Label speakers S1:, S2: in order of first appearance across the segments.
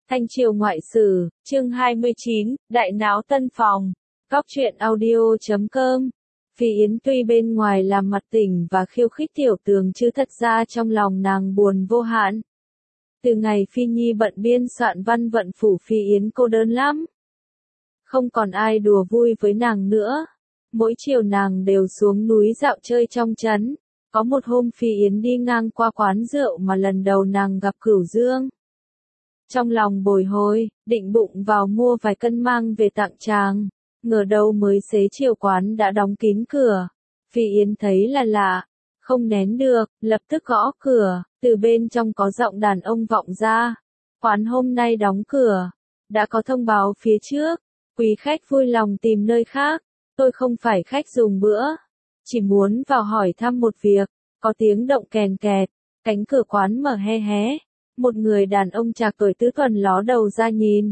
S1: Thanh Triều Ngoại Sử, chương 29, Đại Náo Tân Phòng, Góc truyện audio.com. Phi Yến tuy bên ngoài làm mặt tỉnh và khiêu khích Tiểu Tường chứ thật ra trong lòng nàng buồn vô hạn. Từ ngày Phi Nhi bận biên soạn văn vận phủ, Phi Yến cô đơn lắm. Không còn ai đùa vui với nàng nữa. Mỗi chiều nàng đều xuống núi dạo chơi trong trấn. Có một hôm Phi Yến đi ngang qua quán rượu mà lần đầu nàng gặp Cửu Dương. Trong lòng bồi hồi, định bụng vào mua vài cân mang về tặng chàng. Ngờ đâu mới xế chiều quán đã đóng kín cửa. Phi Yến thấy là lạ, không nén được, lập tức gõ cửa. Từ bên trong có giọng đàn ông vọng ra. Quán hôm nay đóng cửa. Đã có thông báo phía trước. Quý khách vui lòng tìm nơi khác. Tôi không phải khách dùng bữa. Chỉ muốn vào hỏi thăm một việc. Có tiếng động kèn kẹt. Cánh cửa quán mở hé hé. Một người đàn ông trạc tuổi tứ tuần ló đầu ra nhìn.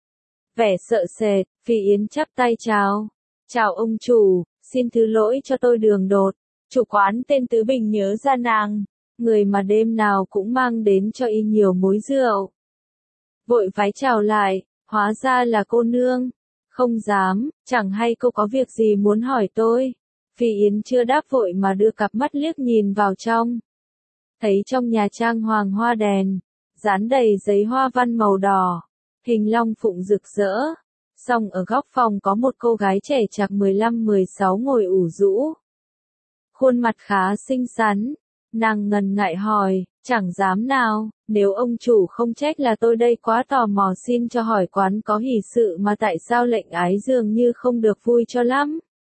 S1: Vẻ sợ sệt, Phi Yến chắp tay chào. Chào ông chủ, xin thứ lỗi cho tôi đường đột. Chủ quán tên Tứ Bình nhớ ra nàng. Người mà đêm nào cũng mang đến cho y nhiều mối rượu. Vội vái chào lại, hóa ra là cô nương. Không dám, chẳng hay cô có việc gì muốn hỏi tôi. Phi Yến chưa đáp vội mà đưa cặp mắt liếc nhìn vào trong. Thấy trong nhà trang hoàng hoa đèn, dán đầy giấy hoa văn màu đỏ, hình long phụng rực rỡ. Song ở góc phòng có một cô gái trẻ chạc 15-16 ngồi ủ rũ. Khuôn mặt khá xinh xắn, nàng ngần ngại hỏi, chẳng dám nào, nếu ông chủ không trách là tôi đây quá tò mò, xin cho hỏi quán có hỷ sự mà tại sao lệnh ái dường như không được vui cho lắm.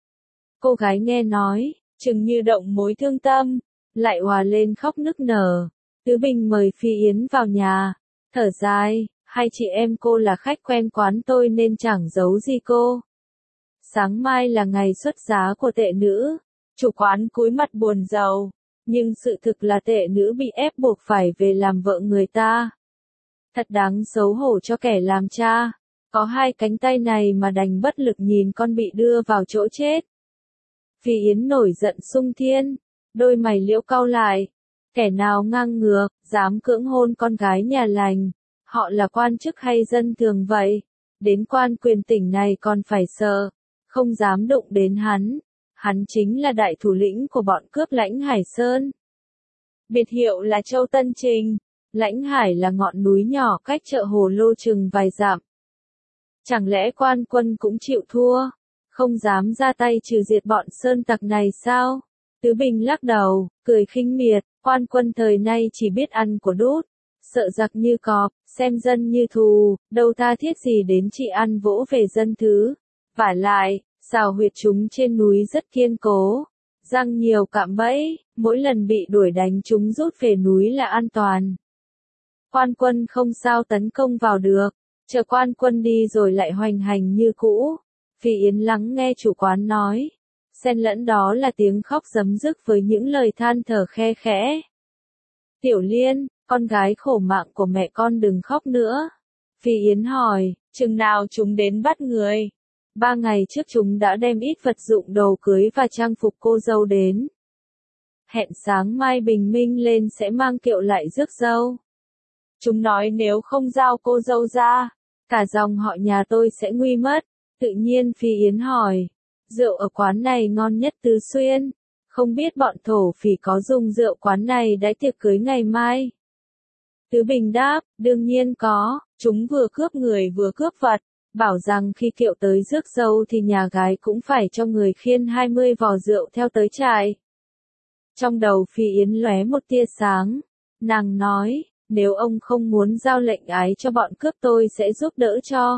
S1: Cô gái nghe nói, chừng như động mối thương tâm, lại òa lên khóc nức nở. Tứ Bình mời Phi Yến vào nhà, thở dài, hai chị em cô là khách quen quán tôi nên chẳng giấu gì cô. Sáng mai là ngày xuất giá của tệ nữ, chủ quán cúi mặt buồn rầu, nhưng sự thực là tệ nữ bị ép buộc phải về làm vợ người ta. Thật đáng xấu hổ cho kẻ làm cha, có hai cánh tay này mà đành bất lực nhìn con bị đưa vào chỗ chết. Phi Yến nổi giận sung thiên, đôi mày liễu cau lại. Kẻ nào ngang ngược, dám cưỡng hôn con gái nhà lành, họ là quan chức hay dân thường vậy? Đến quan quyền tỉnh này còn phải sợ, không dám đụng đến hắn. Hắn chính là đại thủ lĩnh của bọn cướp Lãnh Hải Sơn. Biệt hiệu là Châu Tân Trình, Lãnh Hải là ngọn núi nhỏ cách chợ Hồ Lô chừng vài dặm. Chẳng lẽ quan quân cũng chịu thua, không dám ra tay trừ diệt bọn sơn tặc này sao? Tứ Bình lắc đầu, cười khinh miệt, quan quân thời nay chỉ biết ăn của đút, sợ giặc như cọp, xem dân như thù, đâu tha thiết gì đến chị ăn vỗ về dân thứ. Vả lại, xào huyệt chúng trên núi rất kiên cố, răng nhiều cạm bẫy, mỗi lần bị đuổi đánh chúng rút về núi là an toàn. Quan quân không sao tấn công vào được, chờ quan quân đi rồi lại hoành hành như cũ. Phi Yến lắng nghe chủ quán nói. Xen lẫn đó là tiếng khóc rấm rức với những lời than thở khe khẽ. Tiểu Liên, con gái khổ mạng của mẹ con đừng khóc nữa. Phi Yến hỏi, chừng nào chúng đến bắt người? 3 ngày trước chúng đã đem ít vật dụng đồ cưới và trang phục cô dâu đến. Hẹn sáng mai bình minh lên sẽ mang kiệu lại rước dâu. Chúng nói nếu không giao cô dâu ra, cả dòng họ nhà tôi sẽ nguy mất. Tự nhiên Phi Yến hỏi. Rượu ở quán này ngon nhất Tứ Xuyên, không biết bọn thổ phỉ có dùng rượu quán này đãi tiệc cưới ngày mai. Tứ Bình đáp, đương nhiên có, chúng vừa cướp người vừa cướp vật, bảo rằng khi kiệu tới rước dâu thì nhà gái cũng phải cho người khiêng 20 vò rượu theo tới trại. Trong đầu Phi Yến lóe một tia sáng, nàng nói, nếu ông không muốn giao lệnh ái cho bọn cướp tôi sẽ giúp đỡ cho.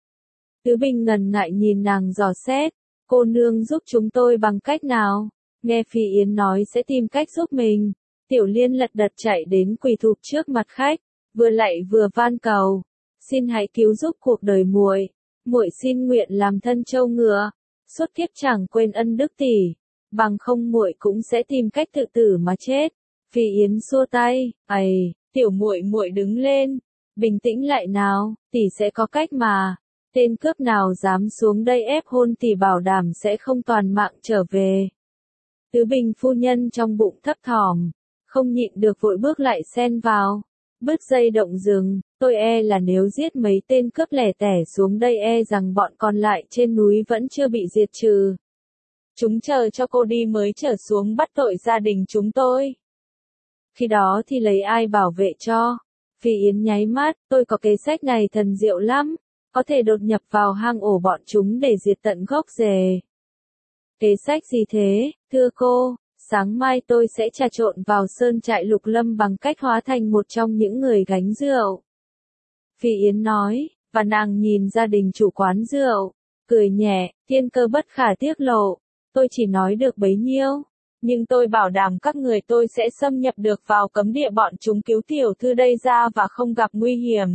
S1: Tứ Bình ngần ngại nhìn nàng dò xét. Cô nương giúp chúng tôi bằng cách nào? Nghe Phi Yến nói sẽ tìm cách giúp mình. Tiểu Liên lật đật chạy đến quỳ thụp trước mặt khách, vừa lạy vừa van cầu. Xin hãy cứu giúp cuộc đời muội. Muội xin nguyện làm thân trâu ngựa, suốt kiếp chẳng quên ân đức tỷ. Bằng không muội cũng sẽ tìm cách tự tử mà chết. Phi Yến xua tay, ầy, tiểu muội đứng lên, bình tĩnh lại nào, tỷ sẽ có cách mà. Tên cướp nào dám xuống đây ép hôn thì bảo đảm sẽ không toàn mạng trở về. Tứ Bình phu nhân trong bụng thấp thỏm, không nhịn được vội bước lại xen vào. Bứt dây động rừng, Tôi e là nếu giết mấy tên cướp lẻ tẻ xuống đây e rằng bọn còn lại trên núi vẫn chưa bị diệt trừ. Chúng chờ cho cô đi mới trở xuống bắt tội gia đình chúng tôi. Khi đó thì lấy ai bảo vệ cho? Phi Yến nháy mắt, tôi có kế sách này thần diệu lắm, có thể đột nhập vào hang ổ bọn chúng để diệt tận gốc rễ. Kế sách gì thế, thưa cô? Sáng mai tôi sẽ trà trộn vào sơn trại Lục Lâm bằng cách hóa thành một trong những người gánh rượu. Phi Yến nói, và nàng nhìn gia đình chủ quán rượu, cười nhẹ, thiên cơ bất khả tiết lộ, tôi chỉ nói được bấy nhiêu, nhưng tôi bảo đảm các người tôi sẽ xâm nhập được vào cấm địa bọn chúng cứu tiểu thư đây ra và không gặp nguy hiểm.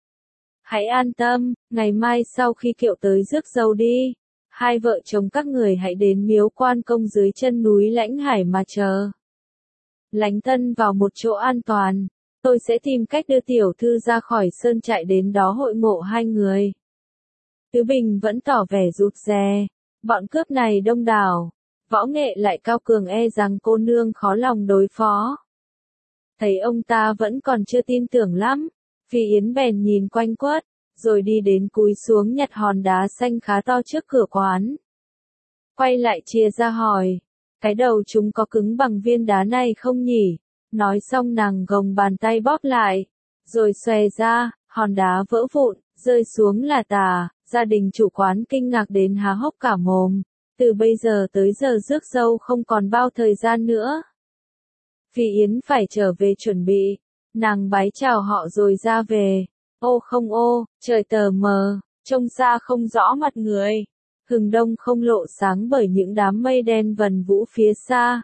S1: Hãy an tâm, ngày mai sau khi Kiệu tới rước dâu đi, hai vợ chồng các người hãy đến miếu Quan Công dưới chân núi Lãnh Hải mà chờ. Lánh thân vào một chỗ an toàn, tôi sẽ tìm cách đưa tiểu thư ra khỏi sơn trại đến đó hội ngộ hai người. Tứ Bình vẫn tỏ vẻ rụt rè, bọn cướp này đông đảo, võ nghệ lại cao cường e rằng cô nương khó lòng đối phó. Thấy ông ta vẫn còn chưa tin tưởng lắm, Phi Yến bèn nhìn quanh quất, rồi đi đến cúi xuống nhặt hòn đá xanh khá to trước cửa quán. Quay lại chia ra hỏi, cái đầu chúng có cứng bằng viên đá này không nhỉ? Nói xong nàng gồng bàn tay bóp lại, rồi xòe ra, hòn đá vỡ vụn, rơi xuống là tả, gia đình chủ quán kinh ngạc đến há hốc cả mồm, từ bây giờ tới giờ rước dâu không còn bao thời gian nữa. Phi Yến phải trở về chuẩn bị, nàng bái chào họ rồi ra về, ô không ô, trời tờ mờ, trông xa không rõ mặt người, hừng đông không lộ sáng bởi những đám mây đen vần vũ phía xa.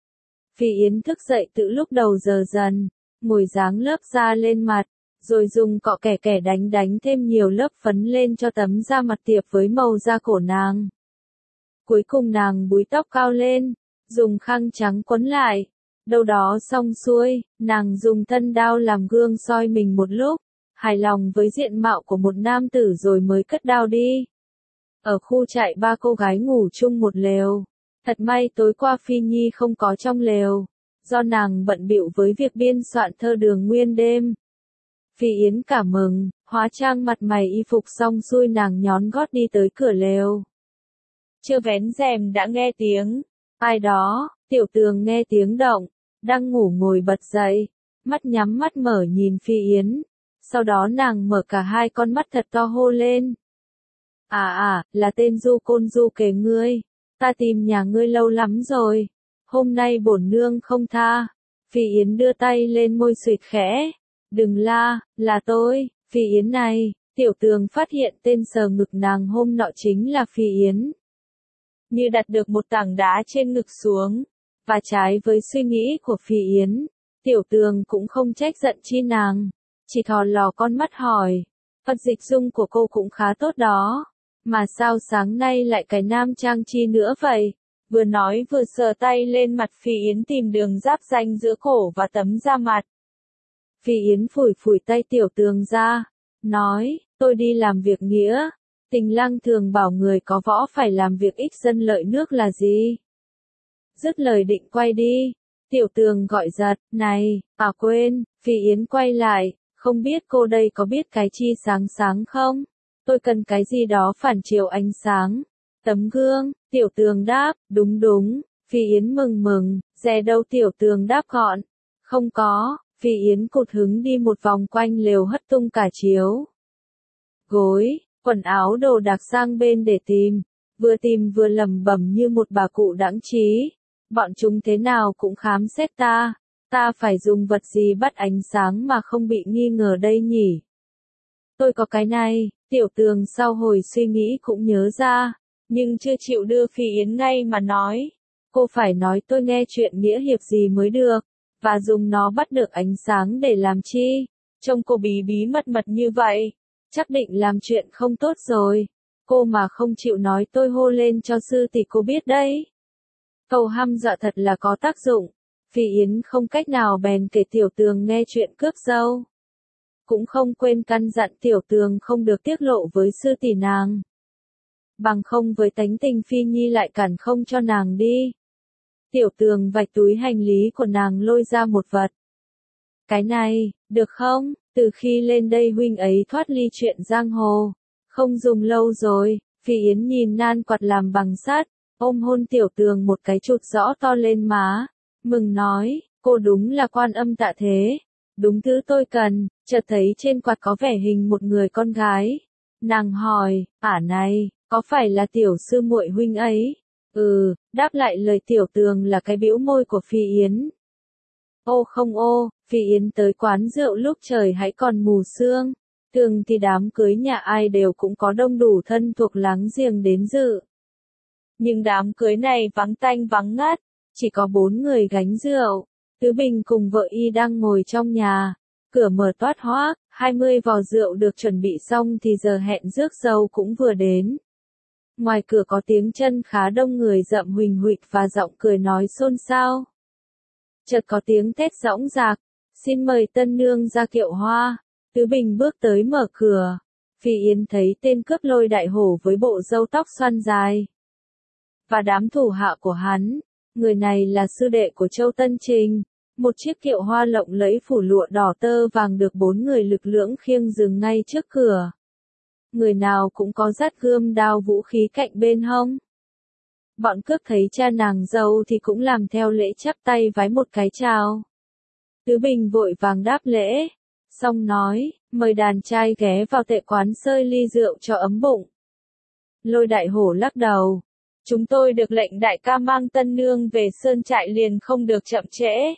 S1: Phi Yến thức dậy từ lúc đầu giờ dần, ngồi dáng lớp da lên mặt, rồi dùng cọ kẻ kẻ đánh thêm nhiều lớp phấn lên cho tấm da mặt tiệp với màu da cổ nàng. Cuối cùng nàng búi tóc cao lên, dùng khăn trắng quấn lại. Đâu đó xong xuôi, nàng dùng thân đao làm gương soi mình một lúc, hài lòng với diện mạo của một nam tử rồi mới cất đao đi. Ở khu trại ba cô gái ngủ chung một lều. Thật may tối qua Phi Nhi không có trong lều, do nàng bận bịu với việc biên soạn thơ đường nguyên đêm. Phi Yến cảm mừng, hóa trang mặt mày y phục xong xuôi nàng nhón gót đi tới cửa lều. Chưa vén rèm đã nghe tiếng, ai đó, Tiểu Tường nghe tiếng động, đang ngủ ngồi bật dậy, mắt nhắm mắt mở nhìn Phi Yến, sau đó nàng mở cả hai con mắt thật to hô lên. Là tên Du Côn Du Kề ngươi. Ta tìm nhà ngươi lâu lắm rồi, hôm nay bổn nương không tha. Phi Yến đưa tay lên môi suyệt khẽ, đừng la, là tôi, Phi Yến này. Tiểu Tường phát hiện tên sờ ngực nàng hôm nọ chính là Phi Yến. Như đặt được một tảng đá trên ngực xuống, và trái với suy nghĩ của Phi Yến, Tiểu Tường cũng không trách giận chi nàng, chỉ thò lò con mắt hỏi, Phật dịch dung của cô cũng khá tốt đó. Mà sao sáng nay lại cái nam trang chi nữa vậy? Vừa nói vừa sờ tay lên mặt Phi Yến tìm đường giáp ranh giữa cổ và tấm da mặt. Phi Yến phủi phủi tay Tiểu Tường ra, nói, tôi đi làm việc nghĩa. Tình Lăng thường bảo người có võ phải làm việc ích dân lợi nước là gì? Dứt lời định quay đi. Tiểu Tường gọi giật, này, quên, Phi Yến quay lại, không biết cô đây có biết cái chi sáng sáng không? Tôi cần cái gì đó phản chiếu ánh sáng. Tấm gương, Tiểu Tường đáp, đúng, Phi Yến mừng, dè đâu Tiểu Tường đáp gọn. Không có, Phi Yến cụt hứng đi một vòng quanh lều hất tung cả chiếu. Gối, quần áo đồ đạc sang bên để tìm vừa lẩm bẩm như một bà cụ đãng trí. Bọn chúng thế nào cũng khám xét ta phải dùng vật gì bắt ánh sáng mà không bị nghi ngờ đây nhỉ? Tôi có cái này. Tiểu Tường sau hồi suy nghĩ cũng nhớ ra, nhưng chưa chịu đưa Phi Yến ngay mà nói. Cô phải nói tôi nghe chuyện nghĩa hiệp gì mới được, và dùng nó bắt được ánh sáng để làm chi? Trông cô bí mật như vậy, chắc định làm chuyện không tốt rồi. Cô mà không chịu nói tôi hô lên cho sư tỷ cô biết đấy. Câu hăm dọa thật là có tác dụng. Phi Yến không cách nào bèn kể Tiểu Tường nghe chuyện cướp dâu. Cũng không quên căn dặn Tiểu Tường không được tiết lộ với sư tỷ nàng. Bằng không với tánh tình Phi Nhi lại cản không cho nàng đi. Tiểu Tường vạch túi hành lý của nàng lôi ra một vật. Cái này, được không? Từ khi lên đây huynh ấy thoát ly chuyện giang hồ, không dùng lâu rồi. Phi Yến nhìn nan quạt làm bằng sắt, ôm hôn Tiểu Tường một cái chụp rõ to lên má, mừng nói, cô đúng là Quan Âm Tạ Thế, đúng thứ tôi cần. Chợt thấy trên quạt có vẻ hình một người con gái, nàng hỏi, này, có phải là tiểu sư muội huynh ấy? Ừ, đáp lại lời Tiểu Tường là cái bĩu môi của Phi Yến. Ô không ô, Phi Yến tới quán rượu lúc trời hãy còn mù sương. Thường thì đám cưới nhà ai đều cũng có đông đủ thân thuộc láng giềng đến dự. Nhưng đám cưới này vắng tanh vắng ngắt, chỉ có 4 người gánh rượu. Tứ Bình cùng vợ y đang ngồi trong nhà, cửa mở toát hoác, 20 vò rượu được chuẩn bị xong thì giờ hẹn rước dâu cũng vừa đến. Ngoài cửa có tiếng chân khá đông người rậm huỳnh huỵch và giọng cười nói xôn xao. Chợt có tiếng thét dõng dạc, xin mời tân nương ra kiệu hoa. Tứ Bình bước tới mở cửa. Phi Yến thấy tên cướp Lôi Đại Hổ với bộ râu tóc xoăn dài và đám thủ hạ của hắn. Người này là sư đệ của Châu Tân Trình. Một chiếc kiệu hoa lộng lẫy phủ lụa đỏ tơ vàng được 4 người lực lưỡng khiêng dừng ngay trước cửa. Người nào cũng có dắt gươm đao vũ khí cạnh bên hông. Bọn cướp thấy cha nàng dâu thì cũng làm theo lễ chắp tay vái một cái chào. Tứ Bình vội vàng đáp lễ, xong nói, mời đàn trai ghé vào tệ quán sơi ly rượu cho ấm bụng. Lôi Đại Hổ lắc đầu, chúng tôi được lệnh đại ca mang tân nương về sơn trại liền không được chậm trễ.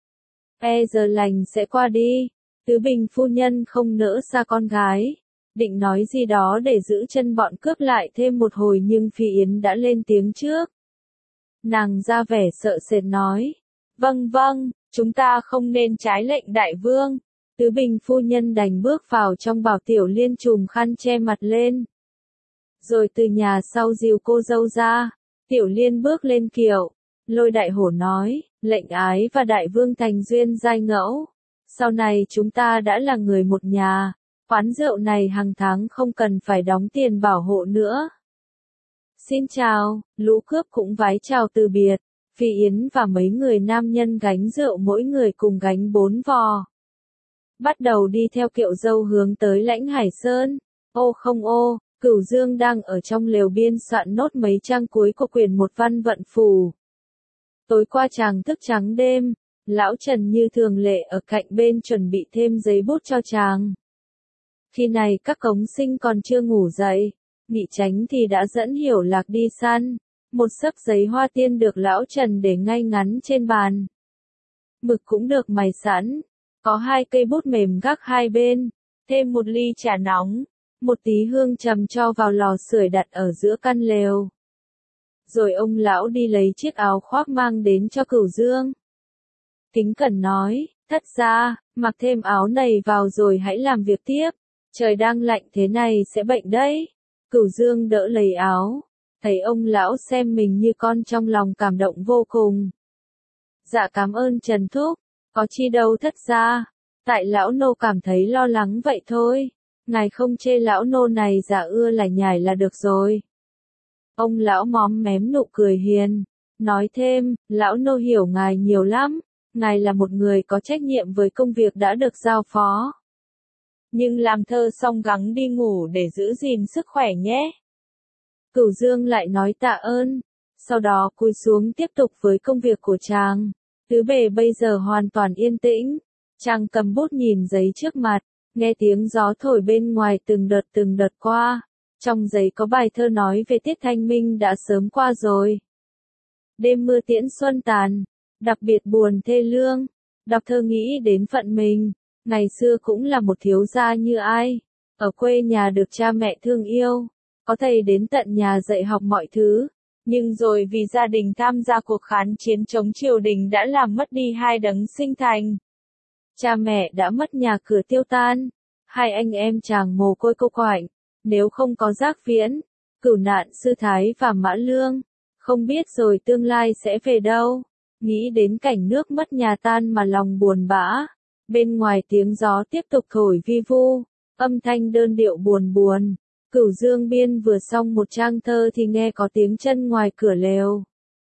S1: Giờ lành sẽ qua đi. Tứ Bình phu nhân không nỡ xa con gái, định nói gì đó để giữ chân bọn cướp lại thêm một hồi nhưng Phi Yến đã lên tiếng trước. Nàng ra vẻ sợ sệt nói, vâng vâng, chúng ta không nên trái lệnh đại vương. Tứ Bình phu nhân đành bước vào trong bảo Tiểu Liên trùm khăn che mặt lên. Rồi từ nhà sau dìu cô dâu ra, Tiểu Liên bước lên kiệu. Lôi Đại Hổ nói, lệnh ái và đại vương thành duyên giai ngẫu. Sau này chúng ta đã là người một nhà, quán rượu này hàng tháng không cần phải đóng tiền bảo hộ nữa. Xin chào, lũ cướp cũng vái chào từ biệt. Phi Yến và mấy người nam nhân gánh rượu mỗi người cùng gánh 4 vò. Bắt đầu đi theo kiệu dâu hướng tới Lãnh Hải Sơn. Ô không ô, Cửu Dương đang ở trong lều biên soạn nốt mấy trang cuối của quyển một văn vận phù. Tối qua chàng thức trắng đêm, lão Trần như thường lệ ở cạnh bên chuẩn bị thêm giấy bút cho chàng. Khi này các cống sinh còn chưa ngủ dậy, Nghị Chánh thì đã dẫn Hiểu Lạc đi săn. Một xấp giấy hoa tiên được lão Trần để ngay ngắn trên bàn. Mực cũng được mài sẵn, có 2 cây bút mềm gác hai bên, thêm một ly trà nóng, một tí hương trầm cho vào lò sưởi đặt ở giữa căn lều. Rồi ông lão đi lấy chiếc áo khoác mang đến cho Cửu Dương. Kính cẩn nói, thất gia, mặc thêm áo này vào rồi hãy làm việc tiếp, trời đang lạnh thế này sẽ bệnh đấy. Cửu Dương đỡ lấy áo, thấy ông lão xem mình như con trong lòng cảm động vô cùng. Dạ cảm ơn Trần Thúc, có chi đâu thất gia, tại lão nô cảm thấy lo lắng vậy thôi, ngài không chê lão nô này dạ ưa lải nhải là được rồi. Ông lão móm mém nụ cười hiền, nói thêm, lão nô hiểu ngài nhiều lắm, ngài là một người có trách nhiệm với công việc đã được giao phó. Nhưng làm thơ xong gắng đi ngủ để giữ gìn sức khỏe nhé. Cửu Dương lại nói tạ ơn, sau đó cúi xuống tiếp tục với công việc của chàng. Tứ bề bây giờ hoàn toàn yên tĩnh, chàng cầm bút nhìn giấy trước mặt, nghe tiếng gió thổi bên ngoài từng đợt qua. Trong giấy có bài thơ nói về tiết thanh minh đã sớm qua rồi. Đêm mưa tiễn xuân tàn, đặc biệt buồn thê lương, đọc thơ nghĩ đến phận mình, ngày xưa cũng là một thiếu gia như ai, ở quê nhà được cha mẹ thương yêu, có thầy đến tận nhà dạy học mọi thứ, nhưng rồi vì gia đình tham gia cuộc kháng chiến chống triều đình đã làm mất đi 2 đấng sinh thành. Cha mẹ đã mất nhà cửa tiêu tan, 2 anh em chàng mồ côi cô quạnh. Nếu không có Giác Viễn, Cửu Nạn Sư Thái và Mã Lương, không biết rồi tương lai sẽ về đâu. Nghĩ đến cảnh nước mất nhà tan mà lòng buồn bã. Bên ngoài tiếng gió tiếp tục thổi vi vu, âm thanh đơn điệu buồn buồn. Cửu Dương biên vừa xong một trang thơ thì nghe có tiếng chân ngoài cửa lều.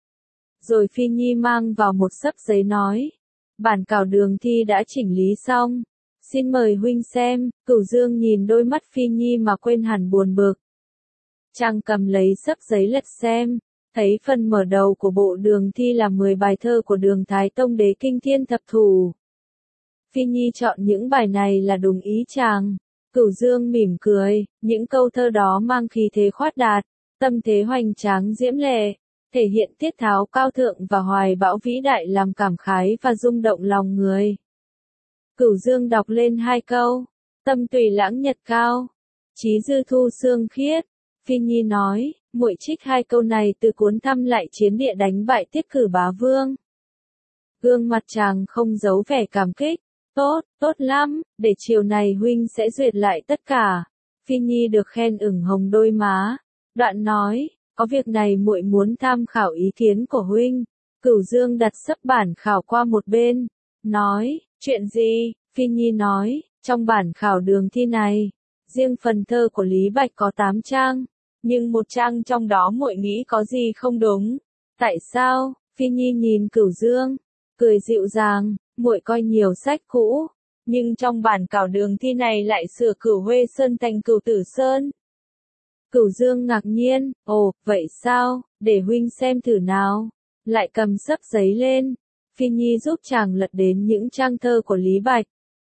S1: Rồi Phi Nhi mang vào một xấp giấy nói, bản cào đường thi đã chỉnh lý xong, Xin mời huynh xem, Cửu Dương nhìn đôi mắt Phi Nhi mà quên hẳn buồn bực. Chàng cầm lấy xấp giấy lật xem, thấy phần mở đầu của bộ đường thi là 10 bài thơ của Đường Thái Tông Đế Kinh Thiên Thập Thủ. Phi Nhi chọn những bài này là đúng ý chàng. Cửu Dương mỉm cười, những câu thơ đó mang khí thế khoát đạt, tâm thế hoành tráng diễm lệ, thể hiện tiết tháo cao thượng và hoài bão vĩ đại làm cảm khái và rung động lòng người. Cửu Dương đọc lên 2 câu, tâm tùy lãng nhật cao, chí dư thu sương khiết. Phi Nhi nói, muội trích 2 câu này từ cuốn Thăm lại chiến địa đánh bại Tiết Cử Bá Vương. Gương mặt chàng không giấu vẻ cảm kích. Tốt, tốt lắm, để chiều này huynh sẽ duyệt lại tất cả. Phi Nhi được khen ửng hồng đôi má. Đoạn nói, có việc này muội muốn tham khảo ý kiến của huynh. Cửu Dương đặt sấp bản khảo qua một bên. Nói, chuyện gì? Phi Nhi nói, trong bản khảo đường thi này, riêng phần thơ của Lý Bạch có 8 trang. Nhưng một trang trong đó muội nghĩ có gì không đúng. Tại sao? Phi Nhi nhìn Cửu Dương, cười dịu dàng. Muội coi nhiều sách cũ, nhưng trong bản khảo đường thi này lại sửa Cửu Huê Sơn thành Cửu Tử Sơn. Cửu Dương ngạc nhiên, ồ, vậy sao, để huynh xem thử nào. Lại cầm xấp giấy lên, Phi Nhi giúp chàng lật đến những trang thơ của Lý Bạch.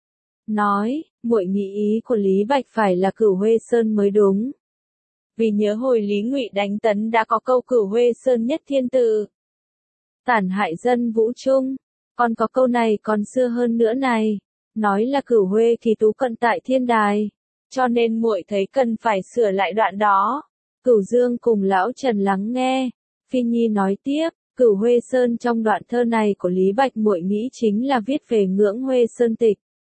S1: Nói, muội nghĩ ý của Lý Bạch phải là Cửu Huê Sơn mới đúng. Vì nhớ hồi Lý Ngụy đánh Tấn đã có câu Cửu Huê Sơn nhất thiên tử, tản hại dân vũ trung. Còn có câu này còn xưa hơn nữa này, nói là Cửu Huê thì tú cận tại thiên đài, cho nên muội thấy cần phải sửa lại đoạn đó. Cửu Dương cùng Lão Trần lắng nghe, Phi Nhi nói tiếp, Cửu Huê Sơn trong đoạn thơ này của Lý Bạch muội nghĩ chính là viết về ngưỡng Huê Sơn Tịch.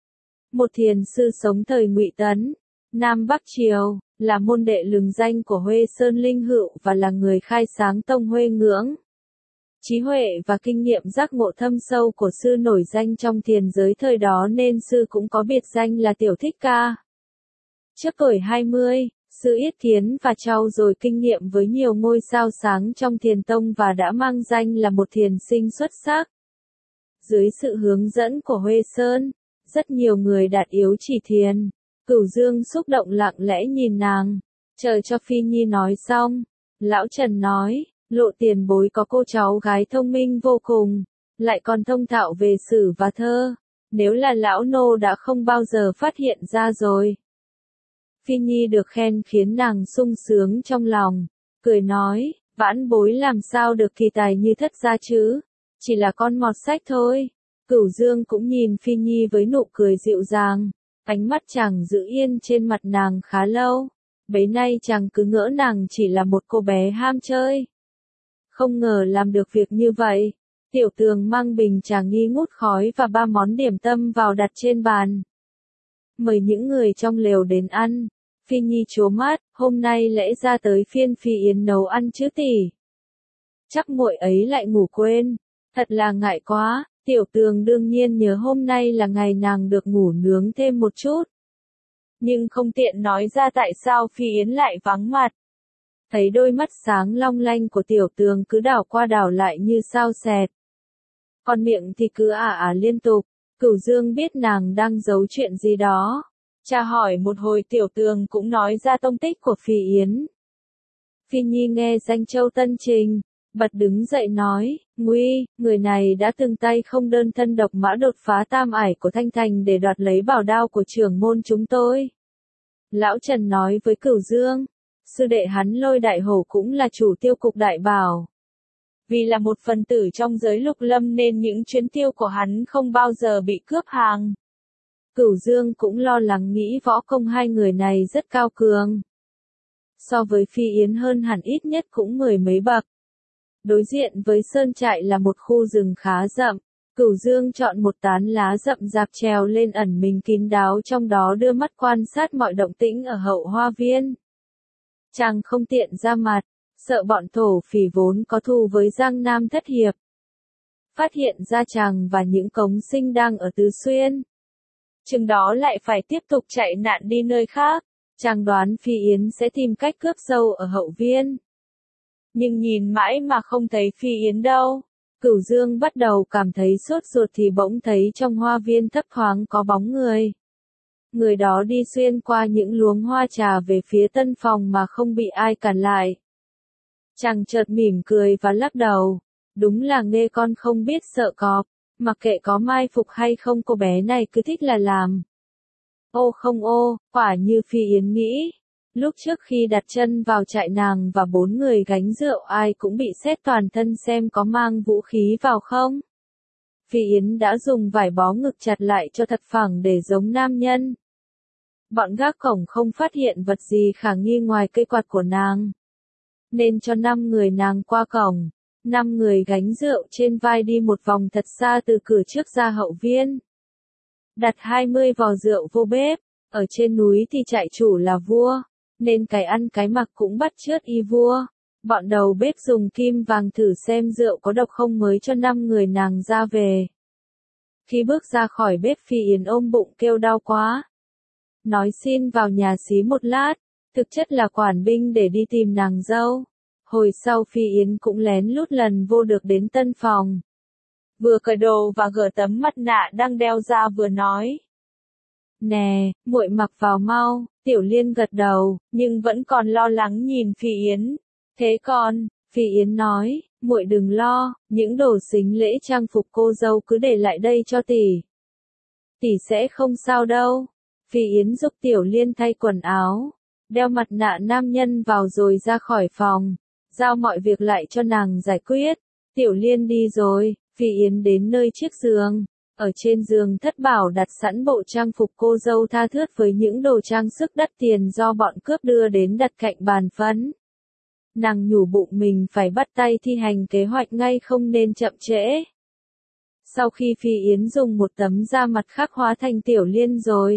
S1: Một thiền sư sống thời Ngụy Tấn, Nam Bắc Triều, là môn đệ lừng danh của Huê Sơn Linh Hựu và là người khai sáng tông Huê ngưỡng. Trí huệ và kinh nghiệm giác ngộ thâm sâu của sư nổi danh trong thiền giới thời đó nên sư cũng có biệt danh là Tiểu Thích Ca. Trước tuổi 20, sư yết kiến và trau dồi kinh nghiệm với nhiều ngôi sao sáng trong thiền tông và đã mang danh là một thiền sinh xuất sắc. Dưới sự hướng dẫn của Huê Sơn, rất nhiều người đạt yếu chỉ thiền. Cửu Dương xúc động lặng lẽ nhìn nàng, chờ cho Phi Nhi nói xong. Lão Trần nói, Lộ tiền bối có cô cháu gái thông minh vô cùng, lại còn thông thạo về sử và thơ, nếu là lão nô đã không bao giờ phát hiện ra rồi. Phi Nhi được khen khiến nàng sung sướng trong lòng, cười nói, vãn bối làm sao được kỳ tài như thất gia chứ, chỉ là con mọt sách thôi. Cửu Dương cũng nhìn Phi Nhi với nụ cười dịu dàng, ánh mắt chàng giữ yên trên mặt nàng khá lâu, bấy nay chàng cứ ngỡ nàng chỉ là một cô bé ham chơi. Không ngờ làm được việc như vậy. Tiểu Tường mang bình trà nghi ngút khói và 3 món điểm tâm vào đặt trên bàn. Mời những người trong lều đến ăn. Phi Nhi trố mắt, hôm nay lẽ ra tới phiên Phi Yến nấu ăn chứ tỷ. Chắc muội ấy lại ngủ quên. Thật là ngại quá. Tiểu Tường đương nhiên nhớ hôm nay là ngày nàng được ngủ nướng thêm một chút. Nhưng không tiện nói ra tại sao Phi Yến lại vắng mặt. Thấy đôi mắt sáng long lanh của Tiểu Tường cứ đảo qua đảo lại như sao xẹt. Còn miệng thì cứ liên tục. Cửu Dương biết nàng đang giấu chuyện gì đó. Tra hỏi một hồi Tiểu Tường cũng nói ra tông tích của Phi Yến. Phi Nhi nghe danh Châu Tân Trình, bật đứng dậy nói, nguy, người này đã từng tay không đơn thân độc mã đột phá tam ải của Thanh Thành để đoạt lấy bảo đao của trưởng môn chúng tôi. Lão Trần nói với Cửu Dương, sư đệ hắn Lôi Đại Hổ cũng là chủ tiêu cục đại bảo. Vì là một phần tử trong giới lục lâm nên những chuyến tiêu của hắn không bao giờ bị cướp hàng. Cửu Dương cũng lo lắng nghĩ võ công hai người này rất cao cường. So với Phi Yến hơn hẳn ít nhất cũng 10 mấy bậc. Đối diện với sơn trại là một khu rừng khá rậm. Cửu Dương chọn một tán lá rậm rạp trèo lên ẩn mình kín đáo trong đó đưa mắt quan sát mọi động tĩnh ở hậu hoa viên. Chàng không tiện ra mặt, sợ bọn thổ phỉ vốn có thù với Giang Nam Thất Hiệp. Phát hiện ra chàng và những cống sinh đang ở Tứ Xuyên. Chừng đó lại phải tiếp tục chạy nạn đi nơi khác. Chàng đoán Phi Yến sẽ tìm cách cướp sâu ở hậu viên. Nhưng nhìn mãi mà không thấy Phi Yến đâu. Cửu Dương bắt đầu cảm thấy sốt ruột thì bỗng thấy trong hoa viên thấp thoáng có bóng người. Người đó đi xuyên qua những luống hoa trà về phía tân phòng mà không bị ai cản lại. Chàng chợt mỉm cười và lắc đầu. Đúng là nghe con không biết sợ cọp, mặc kệ có mai phục hay không cô bé này cứ thích là làm. Ô không ô, quả như Phi Yến nghĩ. Lúc trước khi đặt chân vào trại nàng và 4 người gánh rượu ai cũng bị xét toàn thân xem có mang vũ khí vào không. Phi Yến đã dùng vải bó ngực chặt lại cho thật phẳng để giống nam nhân. Bọn gác cổng không phát hiện vật gì khả nghi ngoài cây quạt của nàng. Nên cho 5 người nàng qua cổng, 5 người gánh rượu trên vai đi một vòng thật xa từ cửa trước ra hậu viên. Đặt 20 vò rượu vô bếp, ở trên núi thì trại chủ là vua, nên cái ăn cái mặc cũng bắt chước y vua. Bọn đầu bếp dùng kim vàng thử xem rượu có độc không mới cho 5 người nàng ra về. Khi bước ra khỏi bếp Phi Yến ôm bụng kêu đau quá. Nói xin vào nhà xí một lát, thực chất là quản binh để đi tìm nàng dâu. Hồi sau Phi Yến cũng lén lút lần vô được đến tân phòng. Vừa cởi đồ và gỡ tấm mặt nạ đang đeo ra vừa nói. Nè, muội mặc vào mau, Tiểu Liên gật đầu, nhưng vẫn còn lo lắng nhìn Phi Yến. Thế con, Phi Yến nói, muội đừng lo, những đồ sính lễ trang phục cô dâu cứ để lại đây cho tỷ. Tỷ sẽ không sao đâu. Phi Yến giúp Tiểu Liên thay quần áo, đeo mặt nạ nam nhân vào rồi ra khỏi phòng, giao mọi việc lại cho nàng giải quyết. Tiểu Liên đi rồi, Phi Yến đến nơi chiếc giường. Ở trên giường thất bảo đặt sẵn bộ trang phục cô dâu tha thướt với những đồ trang sức đắt tiền do bọn cướp đưa đến đặt cạnh bàn phấn. Nàng nhủ bụng mình phải bắt tay thi hành kế hoạch ngay không nên chậm trễ. Sau khi Phi Yến dùng một tấm da mặt khắc hóa thành Tiểu Liên rồi,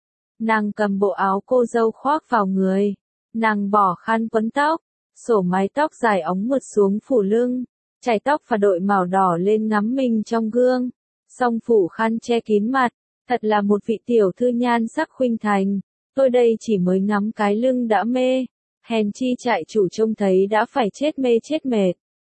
S1: nàng cầm bộ áo cô dâu khoác vào người, nàng bỏ khăn quấn tóc, xổ mái tóc dài óng mượt xuống phủ lưng, chải tóc và đội màu đỏ lên ngắm mình trong gương, xong phủ khăn che kín mặt, thật là một vị tiểu thư nhan sắc khuynh thành, tôi đây chỉ mới ngắm cái lưng đã mê, hèn chi trại chủ trông thấy đã phải chết mê chết mệt.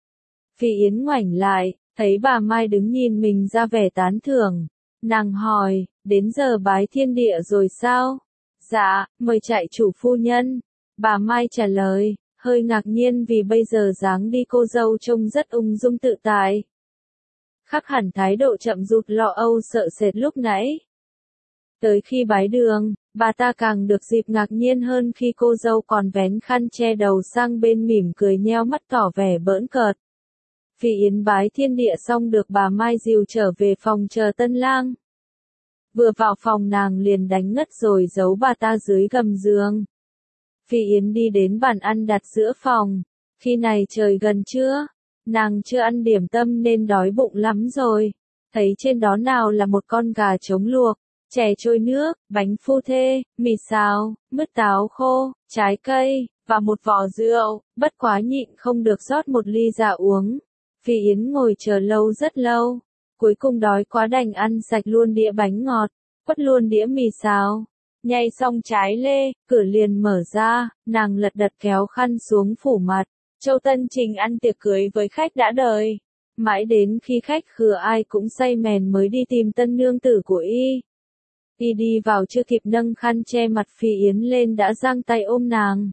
S1: Phi Yến ngoảnh lại, thấy bà Mai đứng nhìn mình ra vẻ tán thưởng, nàng hỏi, đến giờ bái thiên địa rồi sao? Dạ, mời trại chủ phu nhân. Bà Mai trả lời, hơi ngạc nhiên vì bây giờ dáng đi cô dâu trông rất ung dung tự tại. Khác hẳn thái độ chậm rụt lo âu sợ sệt lúc nãy. Tới khi bái đường, bà ta càng được dịp ngạc nhiên hơn khi cô dâu còn vén khăn che đầu sang bên mỉm cười nheo mắt tỏ vẻ bỡn cợt. Phi Yến bái thiên địa xong được bà Mai dìu trở về phòng chờ tân lang. Vừa vào phòng nàng liền đánh ngất rồi giấu bà ta dưới gầm giường. Phi Yến đi đến bàn ăn đặt giữa phòng. Khi này trời gần trưa, nàng chưa ăn điểm tâm nên đói bụng lắm rồi. Thấy trên đó nào là một con gà trống luộc, chè trôi nước, bánh phu thê, mì xào, mứt táo khô, trái cây, và một vò rượu, bất quá nhịn không được rót một ly ra uống. Phi Yến ngồi chờ lâu rất lâu, cuối cùng đói quá đành ăn sạch luôn đĩa bánh ngọt, quất luôn đĩa mì xào. Nhai xong trái lê, cửa liền mở ra, nàng lật đật kéo khăn xuống phủ mặt. Châu Tân Trình ăn tiệc cưới với khách đã đời. Mãi đến khi khách khứa ai cũng say mèn mới đi tìm tân nương tử của y. Y đi vào chưa kịp nâng khăn che mặt Phi Yến lên đã giang tay ôm nàng.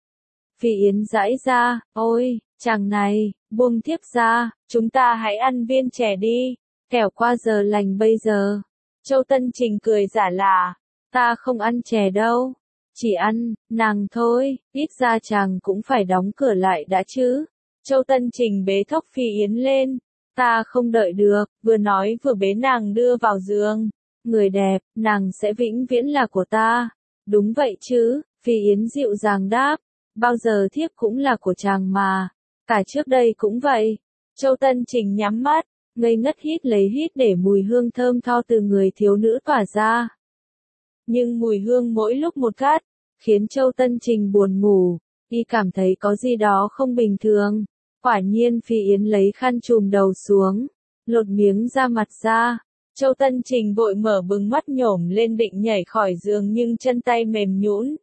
S1: Phi Yến giãy ra, ôi, chàng này, buông thiếp ra, chúng ta hãy ăn viên chè đi, kẻo qua giờ lành bây giờ. Châu Tân Trình cười giả lả, ta không ăn chè đâu, chỉ ăn, nàng thôi, ít ra chàng cũng phải đóng cửa lại đã chứ. Châu Tân Trình bế thốc Phi Yến lên, ta không đợi được, vừa nói vừa bế nàng đưa vào giường. Người đẹp, nàng sẽ vĩnh viễn là của ta. Đúng vậy chứ, Phi Yến dịu dàng đáp, bao giờ thiếp cũng là của chàng mà, cả trước đây cũng vậy. Châu Tân Trình nhắm mắt, ngây ngất hít lấy hít để mùi hương thơm tho từ người thiếu nữ tỏa ra. Nhưng mùi hương mỗi lúc một gắt, khiến Châu Tân Trình buồn ngủ, y cảm thấy có gì đó không bình thường. Quả nhiên Phi Yến lấy khăn trùm đầu xuống, lột miếng da mặt ra. Châu Tân Trình vội mở bừng mắt nhổm lên định nhảy khỏi giường nhưng chân tay mềm nhũn.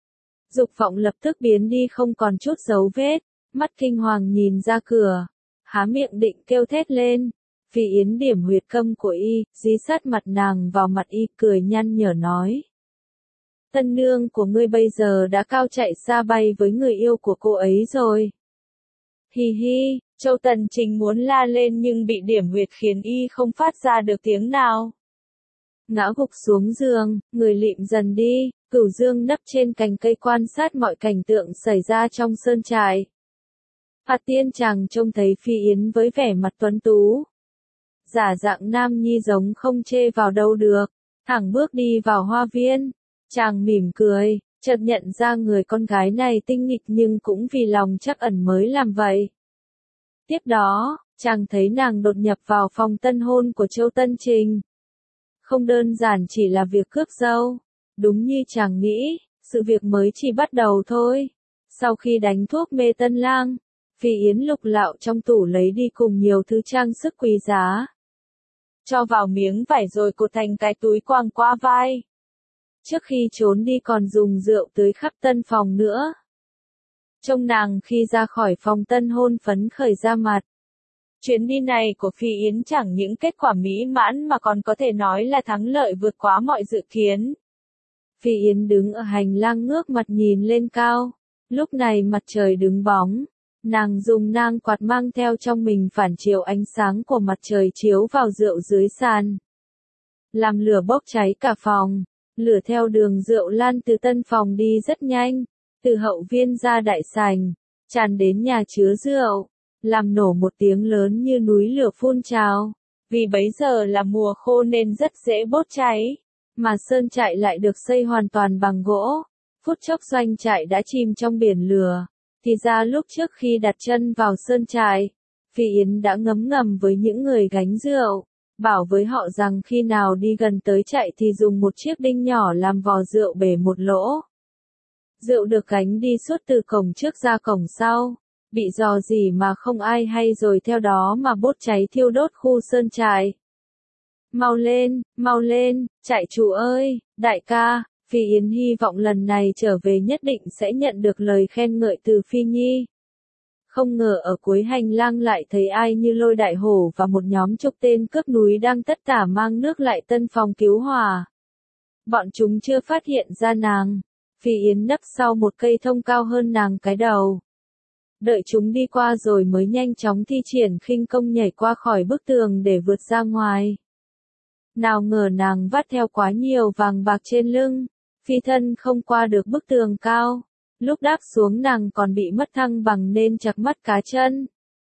S1: Dục vọng lập tức biến đi không còn chút dấu vết, mắt kinh hoàng nhìn ra cửa, há miệng định kêu thét lên. Phi Yến điểm huyệt khâm của y, dí sát mặt nàng vào mặt y cười nhăn nhở nói, tân nương của ngươi bây giờ đã cao chạy xa bay với người yêu của cô ấy rồi. Hi hi, Châu Tần Trình muốn la lên nhưng bị điểm huyệt khiến y không phát ra được tiếng nào. Ngã gục xuống giường, người lịm dần đi, Cửu Dương nấp trên cành cây quan sát mọi cảnh tượng xảy ra trong sơn trại. Phạt Tiên chàng trông thấy Phi Yến với vẻ mặt tuấn tú. Giả dạng nam nhi giống không chê vào đâu được, thẳng bước đi vào hoa viên. Chàng mỉm cười, chợt nhận ra người con gái này tinh nghịch nhưng cũng vì lòng trắc ẩn mới làm vậy. Tiếp đó, chàng thấy nàng đột nhập vào phòng tân hôn của Châu Tân Trình. Không đơn giản chỉ là việc cướp dâu. Đúng như chàng nghĩ, sự việc mới chỉ bắt đầu thôi. Sau khi đánh thuốc mê tân lang, Phi Yến lục lạo trong tủ lấy đi cùng nhiều thứ trang sức quý giá. Cho vào miếng vải rồi cột thành cái túi quàng qua vai. Trước khi trốn đi còn dùng rượu tưới khắp tân phòng nữa. Trông nàng khi ra khỏi phòng tân hôn phấn khởi ra mặt. Chuyến đi này của Phi Yến chẳng những kết quả mỹ mãn mà còn có thể nói là thắng lợi vượt quá mọi dự kiến. Phi Yến đứng ở hành lang ngước mặt nhìn lên cao. Lúc này mặt trời đứng bóng. Nàng dùng nang quạt mang theo trong mình phản chiếu ánh sáng của mặt trời chiếu vào rượu dưới sàn. Làm lửa bốc cháy cả phòng. Lửa theo đường rượu lan từ tân phòng đi rất nhanh. Từ hậu viên ra đại sảnh. Tràn đến nhà chứa rượu. Làm nổ một tiếng lớn như núi lửa phun trào. Vì bấy giờ là mùa khô nên rất dễ bốc cháy. Mà sơn trại lại được xây hoàn toàn bằng gỗ. Phút chốc doanh trại đã chìm trong biển lửa. Thì ra lúc trước khi đặt chân vào sơn trại, Phi Yến đã ngấm ngầm với những người gánh rượu, bảo với họ rằng khi nào đi gần tới trại thì dùng một chiếc đinh nhỏ làm vò rượu bể một lỗ. Rượu được gánh đi suốt từ cổng trước ra cổng sau, bị rò rỉ mà không ai hay rồi theo đó mà bốc cháy thiêu đốt khu sơn trại. Mau lên, trại chủ ơi, đại ca. Phi Yến hy vọng lần này trở về nhất định sẽ nhận được lời khen ngợi từ Phi Nhi. Không ngờ ở cuối hành lang lại thấy ai như Lôi Đại Hổ và một nhóm chục tên cướp núi đang tất tả mang nước lại tân phòng cứu hỏa. Bọn chúng chưa phát hiện ra nàng. Phi Yến nấp sau một cây thông cao hơn nàng cái đầu. Đợi chúng đi qua rồi mới nhanh chóng thi triển khinh công nhảy qua khỏi bức tường để vượt ra ngoài. Nào ngờ nàng vắt theo quá nhiều vàng bạc trên lưng. Phi thân không qua được bức tường cao. Lúc đáp xuống nàng còn bị mất thăng bằng nên chặt mất cá chân.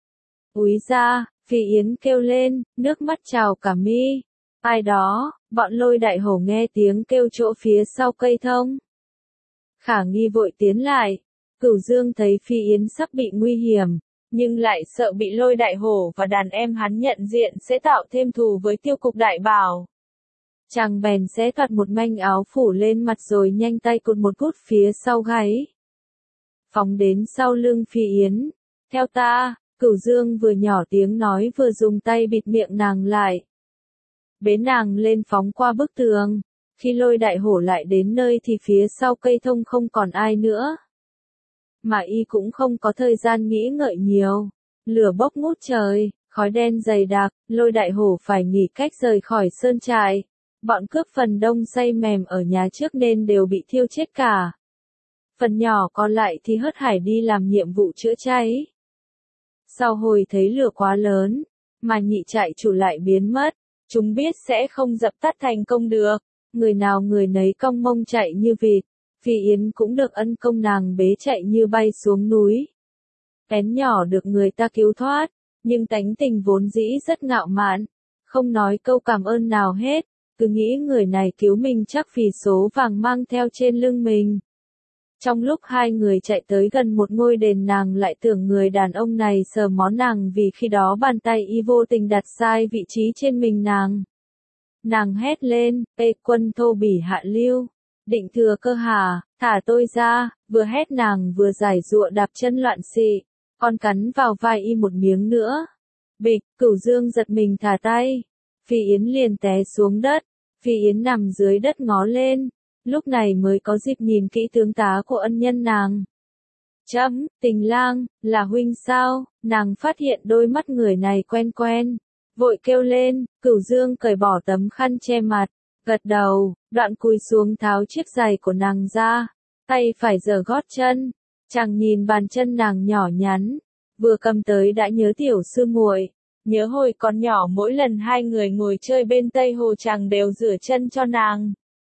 S1: Úi ra, Phi Yến kêu lên, nước mắt trào cả mi. Ai đó, bọn Lôi Đại Hổ nghe tiếng kêu chỗ phía sau cây thông. Khả Nghi vội tiến lại. Cửu Dương thấy Phi Yến sắp bị nguy hiểm, nhưng lại sợ bị Lôi Đại Hổ và đàn em hắn nhận diện sẽ tạo thêm thù với Tiêu Cục Đại Bảo. Chàng bèn xé toạc một manh áo phủ lên mặt rồi nhanh tay cột một cút phía sau gáy. Phóng đến sau lưng Phi Yến. Theo ta, Cửu Dương vừa nhỏ tiếng nói vừa dùng tay bịt miệng nàng lại. Bế nàng lên phóng qua bức tường. Khi Lôi Đại Hổ lại đến nơi thì phía sau cây thông không còn ai nữa. Mà y cũng không có thời gian nghĩ ngợi nhiều. Lửa bốc ngút trời, khói đen dày đặc, Lôi Đại Hổ phải nghỉ cách rời khỏi sơn trại. Bọn cướp phần đông say mềm ở nhà trước nên đều bị thiêu chết cả. Phần nhỏ còn lại thì hớt hải đi làm nhiệm vụ chữa cháy. Sau hồi thấy lửa quá lớn, mà nhị trại chủ lại biến mất, chúng biết sẽ không dập tắt thành công được. Người nào người nấy cong mông chạy như vịt. Phi Yến cũng được ân công nàng bế chạy như bay xuống núi. Kén nhỏ được người ta cứu thoát, nhưng tánh tình vốn dĩ rất ngạo mạn, không nói câu cảm ơn nào hết. Cứ nghĩ người này cứu mình chắc vì số vàng mang theo trên lưng mình. Trong lúc hai người chạy tới gần một ngôi đền nàng lại tưởng người đàn ông này sờ mó nàng vì khi đó bàn tay y vô tình đặt sai vị trí trên mình nàng. Nàng hét lên, Ê quân thô bỉ hạ lưu, định thừa cơ hả, thả tôi ra, vừa hét nàng vừa giải giụa đạp chân loạn xị, còn cắn vào vai y một miếng nữa. Bịch, Cửu Dương giật mình thả tay. Phi Yến liền té xuống đất. Phi Yến nằm dưới đất ngó lên. Lúc này mới có dịp nhìn kỹ tướng tá của ân nhân nàng. Tình lang, là huynh sao? Nàng phát hiện đôi mắt người này quen quen. Vội kêu lên, Cửu Dương cởi bỏ tấm khăn che mặt. Gật đầu, đoạn cúi xuống tháo chiếc giày của nàng ra, tay phải giở gót chân. Chàng nhìn bàn chân nàng nhỏ nhắn, vừa cầm tới đã nhớ tiểu sư muội, nhớ hồi còn nhỏ mỗi lần hai người ngồi chơi bên Tây Hồ chàng đều rửa chân cho nàng.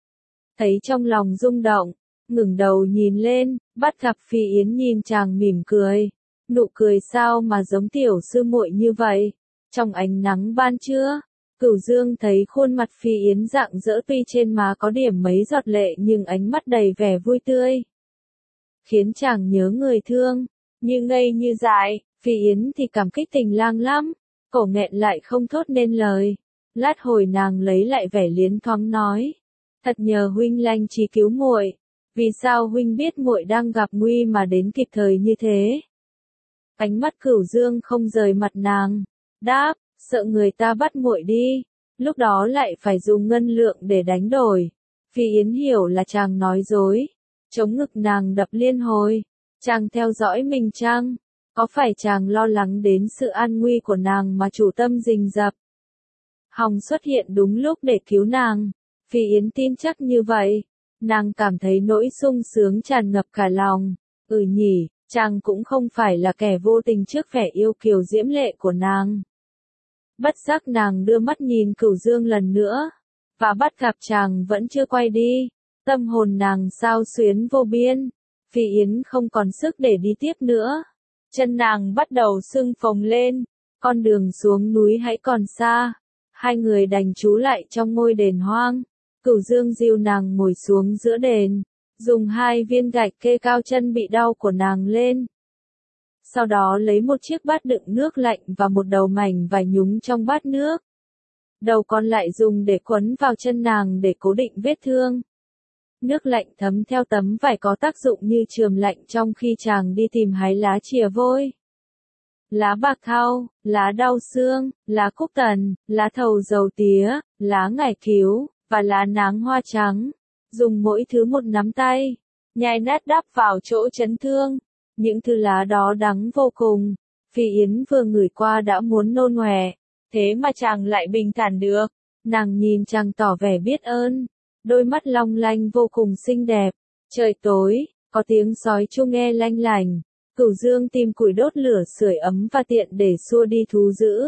S1: Thấy trong lòng rung động, ngẩng đầu nhìn lên, bắt gặp Phi Yến nhìn chàng mỉm cười. Nụ cười sao mà giống tiểu sư muội như vậy? Trong ánh nắng ban trưa, Cửu Dương thấy khuôn mặt Phi Yến rạng rỡ, tuy trên má có điểm mấy giọt lệ nhưng ánh mắt đầy vẻ vui tươi, khiến chàng nhớ người thương, như ngây như dại. Phi Yến thì cảm kích tình lang lắm, cổ nghẹn lại không thốt nên lời. Lát hồi nàng lấy lại vẻ liến thoáng nói, thật nhờ huynh lanh trí cứu muội, vì sao huynh biết muội đang gặp nguy mà đến kịp thời như thế? Ánh mắt Cửu Dương không rời mặt nàng, đáp, sợ người ta bắt muội đi, lúc đó lại phải dùng ngân lượng để đánh đổi. Phi Yến hiểu là chàng nói dối, chống ngực nàng đập liên hồi, chàng theo dõi mình chăng? Có phải chàng lo lắng đến sự an nguy của nàng mà chủ tâm rình rập? Hồng xuất hiện đúng lúc để cứu nàng. Phi Yến tin chắc như vậy, nàng cảm thấy nỗi sung sướng tràn ngập cả lòng. Nhỉ, chàng cũng không phải là kẻ vô tình trước vẻ yêu kiều diễm lệ của nàng. Bất giác nàng đưa mắt nhìn Cửu Dương lần nữa, và bắt gặp chàng vẫn chưa quay đi. Tâm hồn nàng xao xuyến vô biên. Phi Yến không còn sức để đi tiếp nữa. Chân nàng bắt đầu sưng phồng lên, con đường xuống núi hãy còn xa. Hai người đành trú lại trong ngôi đền hoang. Cửu Dương dìu nàng ngồi xuống giữa đền, dùng hai viên gạch kê cao chân bị đau của nàng lên. Sau đó lấy một chiếc bát đựng nước lạnh và một đầu mảnh vải nhúng trong bát nước. Đầu còn lại dùng để quấn vào chân nàng để cố định vết thương. Nước lạnh thấm theo tấm vải có tác dụng như chườm lạnh trong khi chàng đi tìm hái lá chìa vôi, lá bạc thau, lá đau xương, lá cúc tần, lá thầu dầu tía, lá ngải cứu, và lá náng hoa trắng. Dùng mỗi thứ một nắm tay, nhai nát đắp vào chỗ chấn thương. Những thứ lá đó đắng vô cùng. Phi Yến vừa ngửi qua đã muốn nôn ọe, thế mà chàng lại bình thản được. Nàng nhìn chàng tỏ vẻ biết ơn, đôi mắt long lanh vô cùng xinh đẹp. Trời tối, có tiếng sói chu nghe lanh lành. Cửu Dương tìm củi đốt lửa sưởi ấm và tiện để xua đi thú dữ.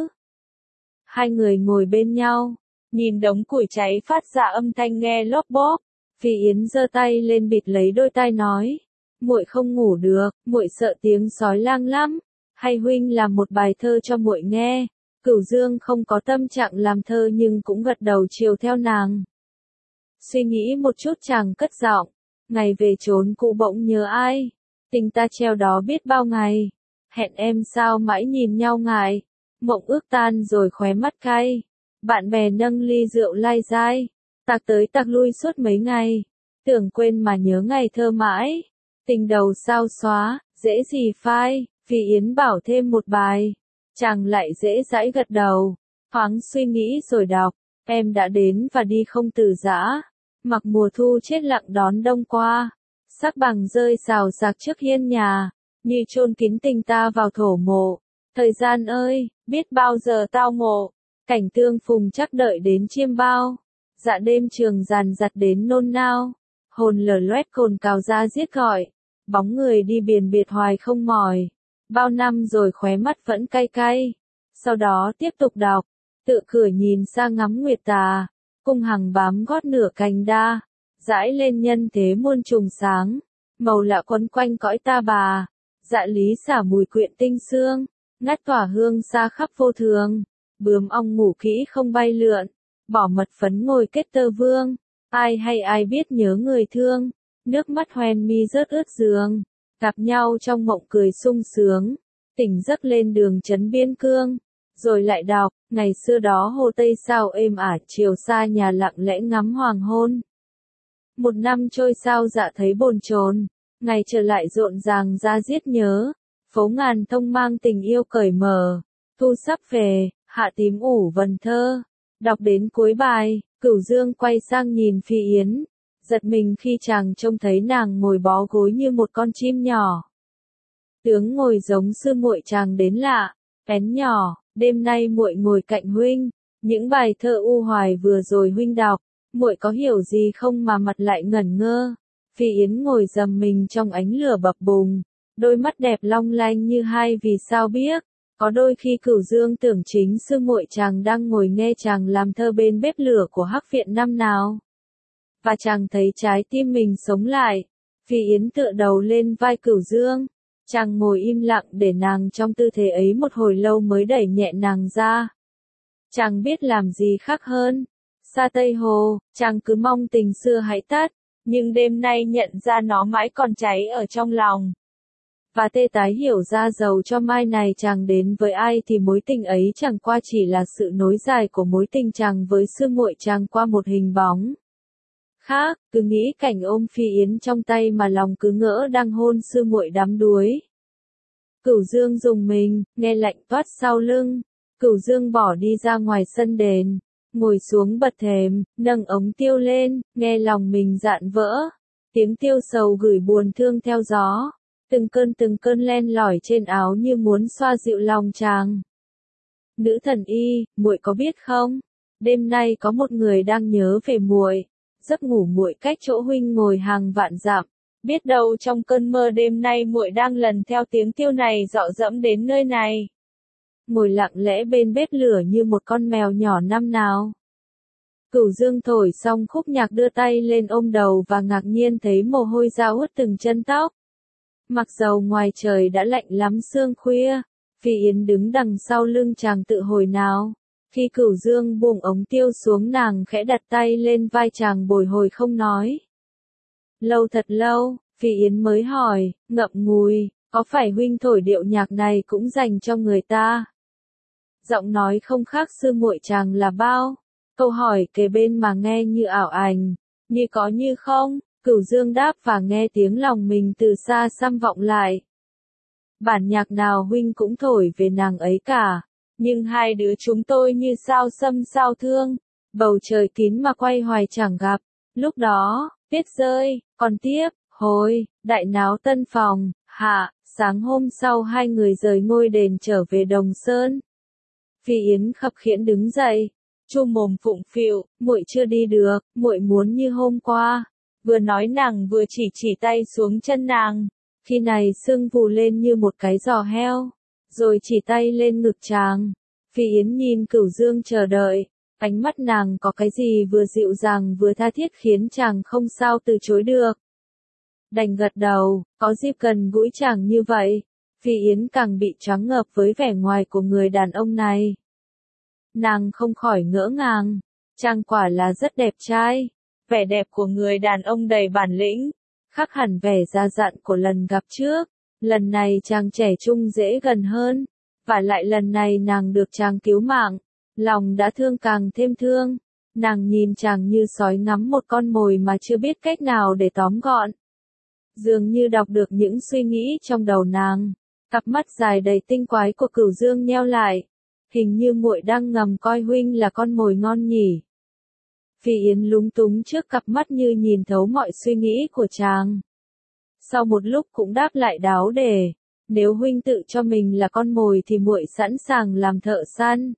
S1: Hai người ngồi bên nhau, nhìn đống củi cháy phát ra âm thanh nghe lốp bốp. Phi Yến giơ tay lên bịt lấy đôi tai nói, muội không ngủ được, muội sợ tiếng sói lang lắm, hay huynh làm một bài thơ cho muội nghe. Cửu Dương không có tâm trạng làm thơ nhưng cũng gật đầu chiều theo nàng. Suy nghĩ một chút chàng cất giọng, ngày về chốn cũ bỗng nhớ ai, tình ta treo đó biết bao ngày, hẹn em sao mãi nhìn nhau ngại, mộng ước tan rồi khóe mắt cay, bạn bè nâng ly rượu lai dai, tạc tới tạc lui suốt mấy ngày, tưởng quên mà nhớ ngày thơ mãi, tình đầu sao xóa, dễ gì phai. Phi Yến bảo thêm một bài, chàng lại dễ dãi gật đầu, thoáng suy nghĩ rồi đọc, em đã đến và đi không từ giã, mặc mùa thu chết lặng đón đông qua, sắc bằng rơi xào xạc trước hiên nhà, như chôn kín tình ta vào thổ mộ. Thời gian ơi, biết bao giờ tao ngộ, cảnh tương phùng chắc đợi đến chiêm bao, dạ đêm trường dàn dặt đến nôn nao, hồn lở loét cồn cào ra giết gọi, bóng người đi biển biệt hoài không mỏi, bao năm rồi khóe mắt vẫn cay cay. Sau đó tiếp tục đọc, tự cửa nhìn xa ngắm nguyệt tà, cung hằng bám gót nửa cành đa, dãi lên nhân thế muôn trùng sáng, màu lạ quấn quanh cõi ta bà, dạ lý xả mùi quyện tinh xương, ngát tỏa hương xa khắp vô thường, bướm ong ngủ kỹ không bay lượn, bỏ mật phấn ngồi kết tơ vương, ai hay ai biết nhớ người thương, nước mắt hoen mi rớt ướt giường, gặp nhau trong mộng cười sung sướng, tỉnh giấc lên đường trấn biên cương. Rồi lại đọc, ngày xưa đó hồ Tây sao êm ả, chiều xa nhà lặng lẽ ngắm hoàng hôn. Một năm trôi sao dạ thấy bồn chồn, ngày trở lại rộn ràng ra giết nhớ, phố ngàn thông mang tình yêu cởi mở, thu sắp về, hạ tím ủ vần thơ. Đọc đến cuối bài, Cửu Dương quay sang nhìn Phi Yến, giật mình khi chàng trông thấy nàng ngồi bó gối như một con chim nhỏ. Tướng ngồi giống sư muội chàng đến lạ, én nhỏ, đêm nay muội ngồi cạnh huynh, những bài thơ u hoài vừa rồi huynh đọc, muội có hiểu gì không mà mặt lại ngẩn ngơ. Phi Yến ngồi dầm mình trong ánh lửa bập bùng, đôi mắt đẹp long lanh như hai vì sao biếc. Có đôi khi Cửu Dương tưởng chính sư muội chàng đang ngồi nghe chàng làm thơ bên bếp lửa của Hắc Viện năm nào. Và chàng thấy trái tim mình sống lại. Phi Yến tựa đầu lên vai Cửu Dương. Chàng ngồi im lặng để nàng trong tư thế ấy một hồi lâu mới đẩy nhẹ nàng ra. Chàng biết làm gì khác hơn. Xa Tây Hồ, chàng cứ mong tình xưa hãy tắt, nhưng đêm nay nhận ra nó mãi còn cháy ở trong lòng. Và tê tái hiểu ra dầu cho mai này chàng đến với ai thì mối tình ấy chẳng qua chỉ là sự nối dài của mối tình chàng với sư muội chàng qua một hình bóng khác. Cứ nghĩ cảnh ôm Phi Yến trong tay mà lòng cứ ngỡ đang hôn sư muội đắm đuối. Cửu Dương rùng mình, nghe lạnh toát sau lưng. Cửu Dương bỏ đi ra ngoài sân đền, ngồi xuống bậc thềm, nâng ống tiêu lên, nghe lòng mình dạn vỡ. Tiếng tiêu sầu gửi buồn thương theo gió, từng cơn len lỏi trên áo như muốn xoa dịu lòng chàng. Nữ thần y, muội có biết không? Đêm nay có một người đang nhớ về muội. Giấc ngủ muội cách chỗ huynh ngồi hàng vạn dặm. Biết đâu trong cơn mơ đêm nay muội đang lần theo tiếng tiêu này dọ dẫm đến nơi này. Ngồi lặng lẽ bên bếp lửa như một con mèo nhỏ năm nào. Cửu Dương thổi xong khúc nhạc đưa tay lên ôm đầu và ngạc nhiên thấy mồ hôi ra ướt từng chân tóc. Mặc dầu ngoài trời đã lạnh lắm sương khuya, Phi Yến đứng đằng sau lưng chàng tự hồi nào. Khi Cửu Dương buông ống tiêu xuống nàng khẽ đặt tay lên vai chàng bồi hồi không nói. Lâu thật lâu, Phi Yến mới hỏi, ngậm ngùi, có phải huynh thổi điệu nhạc này cũng dành cho người ta? Giọng nói không khác sư muội chàng là bao. Câu hỏi kề bên mà nghe như ảo ảnh, như có như không. Cửu Dương đáp và nghe tiếng lòng mình từ xa xăm vọng lại. Bản nhạc nào huynh cũng thổi về nàng ấy cả. Nhưng hai đứa chúng tôi như sao xâm sao thương. Bầu trời kín mà quay hoài chẳng gặp. Lúc đó, tuyết rơi, còn tiếp, hồi, đại náo tân phòng, hạ. Sáng hôm sau hai người rời ngôi đền trở về Đồng Sơn. Phi Yến khập khiễng đứng dậy, chu mồm phụng phịu, muội chưa đi được, muội muốn như hôm qua. Vừa nói nàng vừa chỉ tay xuống chân nàng. Khi này sưng vù lên như một cái giò heo, rồi chỉ tay lên ngực chàng. Phi Yến nhìn Cửu Dương chờ đợi, ánh mắt nàng có cái gì vừa dịu dàng vừa tha thiết khiến chàng không sao từ chối được. Đành gật đầu, có dịp gần gũi chàng như vậy, Phi Yến càng bị choáng ngợp với vẻ ngoài của người đàn ông này. Nàng không khỏi ngỡ ngàng, chàng quả là rất đẹp trai, vẻ đẹp của người đàn ông đầy bản lĩnh, khác hẳn vẻ già dặn của lần gặp trước. Lần này chàng trẻ trung dễ gần hơn, và lại lần này nàng được chàng cứu mạng, lòng đã thương càng thêm thương. Nàng nhìn chàng như sói ngắm một con mồi mà chưa biết cách nào để tóm gọn. Dường như đọc được những suy nghĩ trong đầu nàng, cặp mắt dài đầy tinh quái của Cửu Dương nheo lại. Hình như muội đang ngầm coi huynh là con mồi ngon nhỉ. Phi Yến lúng túng trước cặp mắt như nhìn thấu mọi suy nghĩ của chàng. Sau một lúc cũng đáp lại đáo để, nếu huynh tự cho mình là con mồi thì muội sẵn sàng làm thợ săn.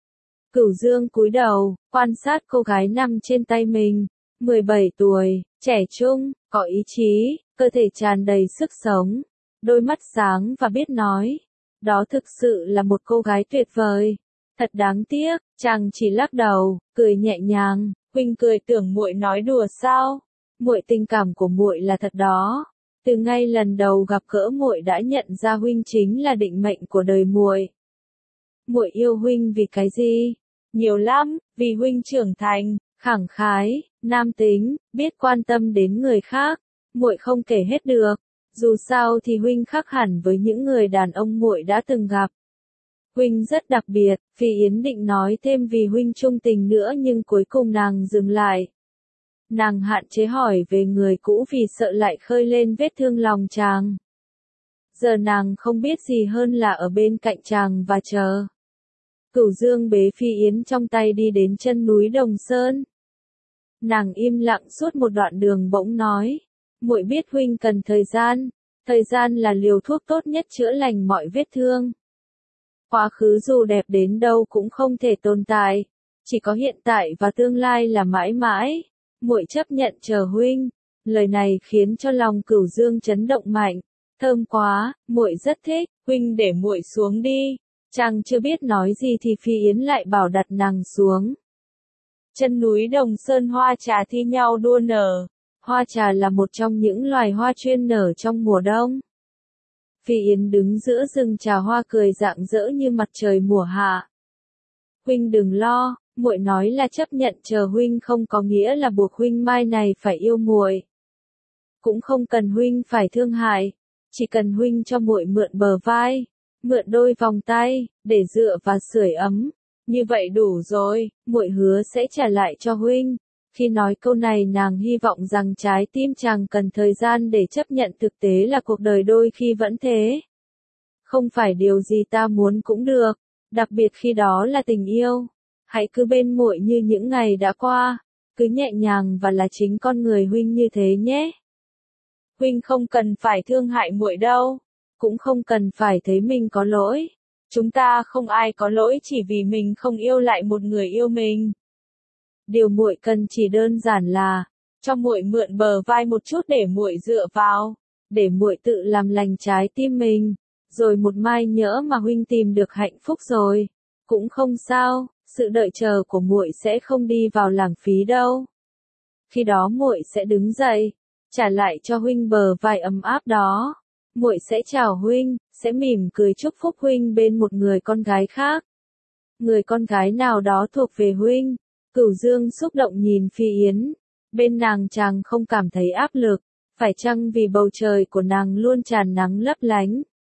S1: Cửu Dương cúi đầu, quan sát cô gái nằm trên tay mình, 17 tuổi, trẻ trung, có ý chí, cơ thể tràn đầy sức sống, đôi mắt sáng và biết nói. Đó thực sự là một cô gái tuyệt vời. Thật đáng tiếc, chàng chỉ lắc đầu, cười nhẹ nhàng, huynh cười tưởng muội nói đùa sao? Muội tình cảm của muội là thật đó. Từ ngay lần đầu gặp gỡ muội đã nhận ra huynh chính là định mệnh của đời muội. Muội yêu huynh vì cái gì? Nhiều lắm, vì huynh trưởng thành, khẳng khái, nam tính, biết quan tâm đến người khác. Muội không kể hết được. Dù sao thì huynh khác hẳn với những người đàn ông muội đã từng gặp. Huynh rất đặc biệt, Phi Yến định nói thêm vì huynh trung tình nữa nhưng cuối cùng nàng dừng lại. Nàng hạn chế hỏi về người cũ vì sợ lại khơi lên vết thương lòng chàng. Giờ nàng không biết gì hơn là ở bên cạnh chàng và chờ. Cửu Dương bế Phi Yến trong tay đi đến chân núi Đồng Sơn. Nàng im lặng suốt một đoạn đường bỗng nói. Muội biết huynh cần thời gian là liều thuốc tốt nhất chữa lành mọi vết thương. Quá khứ dù đẹp đến đâu cũng không thể tồn tại, chỉ có hiện tại và tương lai là mãi mãi. Muội chấp nhận chờ huynh. Lời này khiến cho lòng Cửu Dương chấn động mạnh. Thơm quá, muội rất thích, huynh để muội xuống đi. Chàng chưa biết nói gì thì Phi Yến lại bảo đặt nàng xuống. Chân núi Đồng Sơn hoa trà thi nhau đua nở. Hoa trà là một trong những loài hoa chuyên nở trong mùa đông. Phi Yến đứng giữa rừng trà hoa cười rạng rỡ như mặt trời mùa hạ. Huynh đừng lo, muội nói là chấp nhận chờ huynh không có nghĩa là buộc huynh mai này phải yêu muội. Cũng không cần huynh phải thương hại, chỉ cần huynh cho muội mượn bờ vai, mượn đôi vòng tay, để dựa và sưởi ấm. Như vậy đủ rồi, muội hứa sẽ trả lại cho huynh. Khi nói câu này nàng hy vọng rằng trái tim chàng cần thời gian để chấp nhận thực tế là cuộc đời đôi khi vẫn thế. Không phải điều gì ta muốn cũng được, đặc biệt khi đó là tình yêu. Hãy cứ bên muội như những ngày đã qua, cứ nhẹ nhàng và là chính con người huynh như thế nhé. Huynh không cần phải thương hại muội đâu, cũng không cần phải thấy mình có lỗi. Chúng ta không ai có lỗi chỉ vì mình không yêu lại một người yêu mình. Điều muội cần chỉ đơn giản là cho muội mượn bờ vai một chút để muội dựa vào, để muội tự làm lành trái tim mình, rồi một mai nhỡ mà huynh tìm được hạnh phúc rồi, cũng không sao, sự đợi chờ của muội sẽ không đi vào lãng phí đâu. Khi đó muội sẽ đứng dậy, trả lại cho huynh bờ vai ấm áp đó. Muội sẽ chào huynh, sẽ mỉm cười chúc phúc huynh bên một người con gái khác. Người con gái nào đó thuộc về huynh. Cửu Dương xúc động nhìn Phi Yến. Bên nàng chàng không cảm thấy áp lực, phải chăng vì bầu trời của nàng luôn tràn nắng lấp lánh.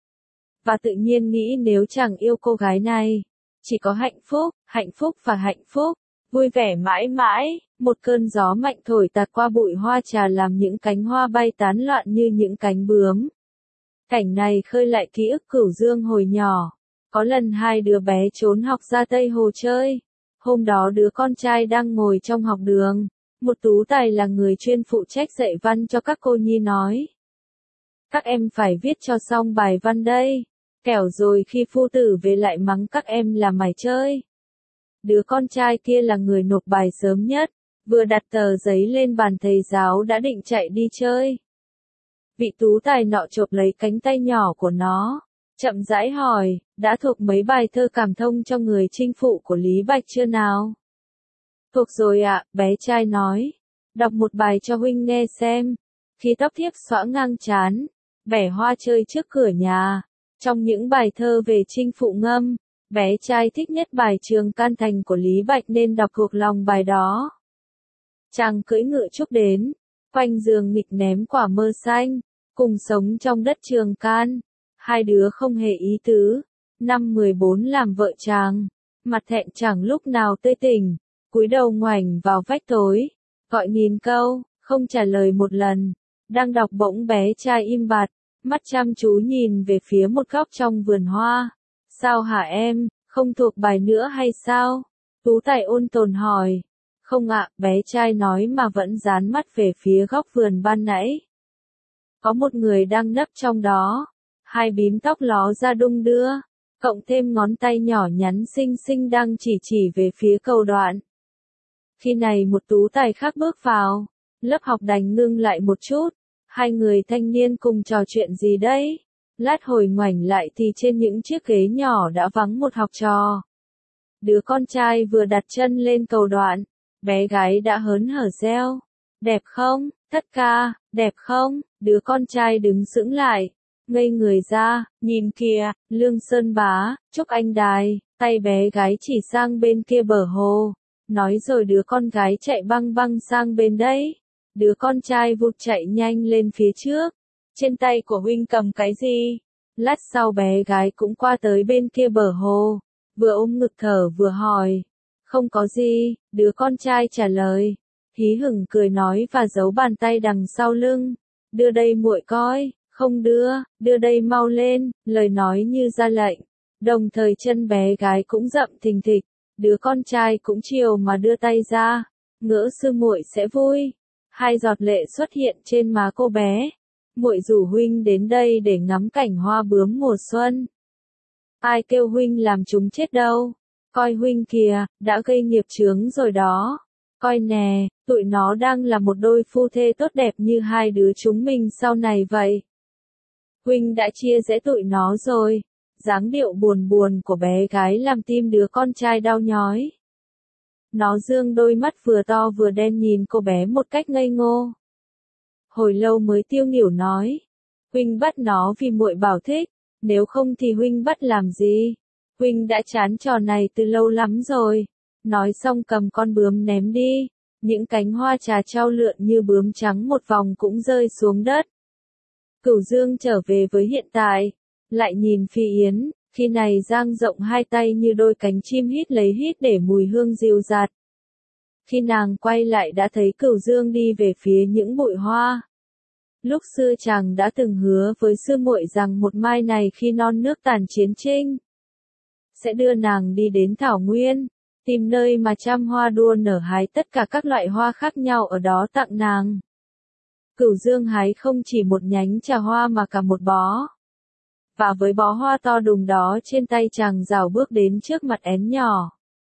S1: Và tự nhiên nghĩ nếu chàng yêu cô gái này, chỉ có hạnh phúc và hạnh phúc, vui vẻ mãi mãi. Một cơn gió mạnh thổi tạt qua bụi hoa trà làm những cánh hoa bay tán loạn như những cánh bướm. Cảnh này khơi lại ký ức Cửu Dương hồi nhỏ. Có lần hai đứa bé trốn học ra Tây Hồ chơi. Hôm đó đứa con trai đang ngồi trong học đường. Một tú tài là người chuyên phụ trách dạy văn cho các cô nhi nói. Các em phải viết cho xong bài văn đây. Kẻo rồi khi phu tử về lại mắng các em là mải chơi. Đứa con trai kia là người nộp bài sớm nhất. Vừa đặt tờ giấy lên bàn thầy giáo đã định chạy đi chơi. Vị tú tài nọ chộp lấy cánh tay nhỏ của nó, chậm rãi hỏi, đã thuộc mấy bài thơ cảm thông cho người chinh phụ của Lý Bạch chưa nào? Thuộc rồi ạ, bé trai nói. Đọc một bài cho huynh nghe xem. Khi tóc thiếp xõa ngang trán, bẻ hoa chơi trước cửa nhà. Trong những bài thơ về chinh phụ ngâm, bé trai thích nhất bài Trường Can Thành của Lý Bạch nên đọc thuộc lòng bài đó. Chàng cưỡi ngựa trúc đến, quanh giường nghịch ném quả mơ xanh, cùng sống trong đất Trường Can. Hai đứa không hề ý tứ, năm 14 làm vợ chàng, mặt thẹn chẳng lúc nào tươi tỉnh, cúi đầu ngoảnh vào vách tối, gọi nghìn câu, không trả lời một lần. Đang đọc bỗng bé trai im bặt, mắt chăm chú nhìn về phía một góc trong vườn hoa. Sao hả em, không thuộc bài nữa hay sao? Tú tài ôn tồn hỏi. Không ạ, bé trai nói mà vẫn dán mắt về phía góc vườn ban nãy. Có một người đang nấp trong đó, hai bím tóc ló ra đung đưa, cộng thêm ngón tay nhỏ nhắn xinh xinh đang chỉ về phía cầu đoạn. Khi này một tú tài khác bước vào, lớp học đành ngưng lại một chút, hai người thanh niên cùng trò chuyện gì đấy. Lát hồi ngoảnh lại thì trên những chiếc ghế nhỏ đã vắng một học trò. Đứa con trai vừa đặt chân lên cầu đoạn, bé gái đã hớn hở reo. Đẹp không, thất ca, đẹp không? Đứa con trai đứng sững lại, ngây người ra, nhìn kìa, Lương Sơn Bá, Trúc Anh Đài, tay bé gái chỉ sang bên kia bờ hồ. Nói rồi đứa con gái chạy băng băng sang bên đấy. Đứa con trai vụt chạy nhanh lên phía trước. Trên tay của huynh cầm cái gì? Lát sau bé gái cũng qua tới bên kia bờ hồ, vừa ôm ngực thở vừa hỏi. Không có gì, đứa con trai trả lời. Hí hửng cười nói và giấu bàn tay đằng sau lưng. Đưa đây muội coi, không đưa đây mau lên, lời nói như ra lệnh. Đồng thời chân bé gái cũng rậm thình thịch, đứa con trai cũng chiều mà đưa tay ra. Ngỡ sư muội sẽ vui. Hai giọt lệ xuất hiện trên má cô bé. Muội rủ huynh đến đây để ngắm cảnh hoa bướm mùa xuân. Ai kêu huynh làm chúng chết đâu. Coi huynh kìa, đã gây nghiệp chướng rồi đó. Coi nè, tụi nó đang là một đôi phu thê tốt đẹp như hai đứa chúng mình sau này vậy. Huynh đã chia rẽ tụi nó rồi. Dáng điệu buồn buồn của bé gái làm tim đứa con trai đau nhói. Nó dương đôi mắt vừa to vừa đen nhìn cô bé một cách ngây ngô. Hồi lâu mới tiêu nghỉu nói. Huynh bắt nó vì muội bảo thích, nếu không thì huynh bắt làm gì? Huynh đã chán trò này từ lâu lắm rồi. Nói xong cầm con bướm ném đi. Những cánh hoa trà trao lượn như bướm trắng một vòng cũng rơi xuống đất. Cửu Dương trở về với hiện tại. Lại nhìn Phi Yến, khi này dang rộng hai tay như đôi cánh chim hít lấy hít để mùi hương dịu dạt. Khi nàng quay lại đã thấy Cửu Dương đi về phía những bụi hoa. Lúc xưa chàng đã từng hứa với sư muội rằng một mai này khi non nước tàn chiến tranh, sẽ đưa nàng đi đến Thảo Nguyên, tìm nơi mà trăm hoa đua nở hái tất cả các loại hoa khác nhau ở đó tặng nàng. Cửu Dương hái không chỉ một nhánh trà hoa mà cả một bó. Và với bó hoa to đùng đó trên tay chàng rảo bước đến trước mặt én nhỏ.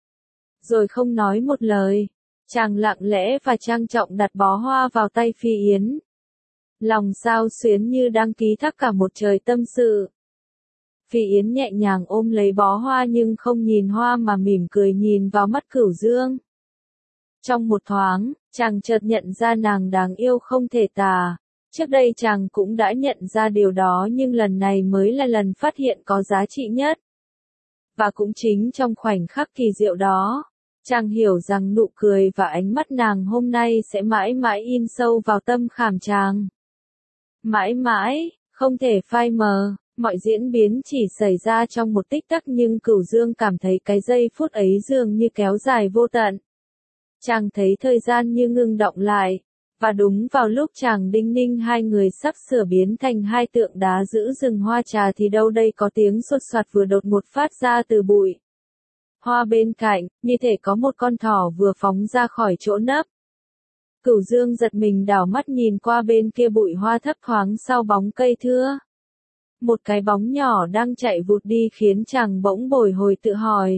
S1: Rồi không nói một lời, chàng lặng lẽ và trang trọng đặt bó hoa vào tay Phi Yến. Lòng xao xuyến như đang ký thác cả một trời tâm sự. Phi Yến nhẹ nhàng ôm lấy bó hoa nhưng không nhìn hoa mà mỉm cười nhìn vào mắt Cửu Dương. Trong một thoáng, chàng chợt nhận ra nàng đáng yêu không thể tả. Trước đây chàng cũng đã nhận ra điều đó nhưng lần này mới là lần phát hiện có giá trị nhất. Và cũng chính trong khoảnh khắc kỳ diệu đó, chàng hiểu rằng nụ cười và ánh mắt nàng hôm nay sẽ mãi mãi in sâu vào tâm khảm chàng. Mãi mãi, không thể phai mờ, mọi diễn biến chỉ xảy ra trong một tích tắc nhưng Cửu Dương cảm thấy cái giây phút ấy dường như kéo dài vô tận. Chàng thấy thời gian như ngưng động lại. Và đúng vào lúc chàng đinh ninh hai người sắp sửa biến thành hai tượng đá giữ rừng hoa trà thì đâu đây có tiếng sột soạt vừa đột ngột phát ra từ bụi hoa bên cạnh, như thể có một con thỏ vừa phóng ra khỏi chỗ nấp. Cửu Dương giật mình đảo mắt nhìn qua bên kia bụi hoa thấp thoáng sau bóng cây thưa. Một cái bóng nhỏ đang chạy vụt đi khiến chàng bỗng bồi hồi tự hỏi.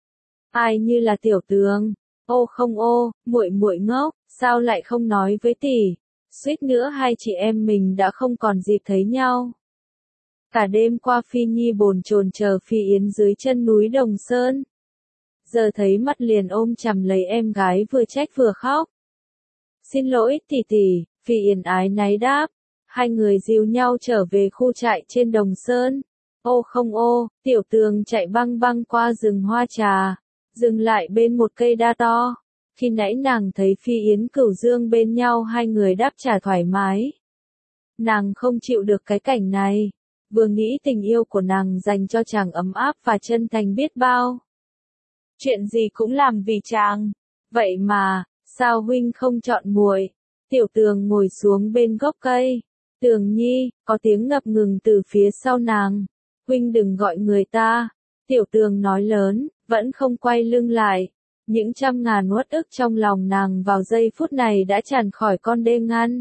S1: Ai như là Tiểu Tường? Ô không ô, muội muội ngốc, sao lại không nói với tỷ? Suýt nữa hai chị em mình đã không còn dịp thấy nhau. Cả đêm qua Phi Nhi bồn chồn chờ Phi Yến dưới chân núi Đồng Sơn. Giờ thấy mắt liền ôm chầm lấy em gái vừa trách vừa khóc. Xin lỗi tỷ tỷ, Phi Yến ái náy đáp. Hai người dìu nhau trở về khu trại trên Đồng Sơn. Ô không ô, Tiểu Tường chạy băng băng qua rừng hoa trà. Dừng lại bên một cây đa to. Khi nãy nàng thấy Phi Yến Cửu Dương bên nhau hai người đáp trả thoải mái. Nàng không chịu được cái cảnh này. Vừa nghĩ tình yêu của nàng dành cho chàng ấm áp và chân thành biết bao. Chuyện gì cũng làm vì chàng. Vậy mà, sao huynh không chọn muội? Tiểu Tường ngồi xuống bên gốc cây. Tường Nhi, có tiếng ngập ngừng từ phía sau nàng. Huynh đừng gọi người ta. Tiểu Tường nói lớn, vẫn không quay lưng lại. Những trăm ngàn uất ức trong lòng nàng vào giây phút này đã tràn khỏi con đê ngăn.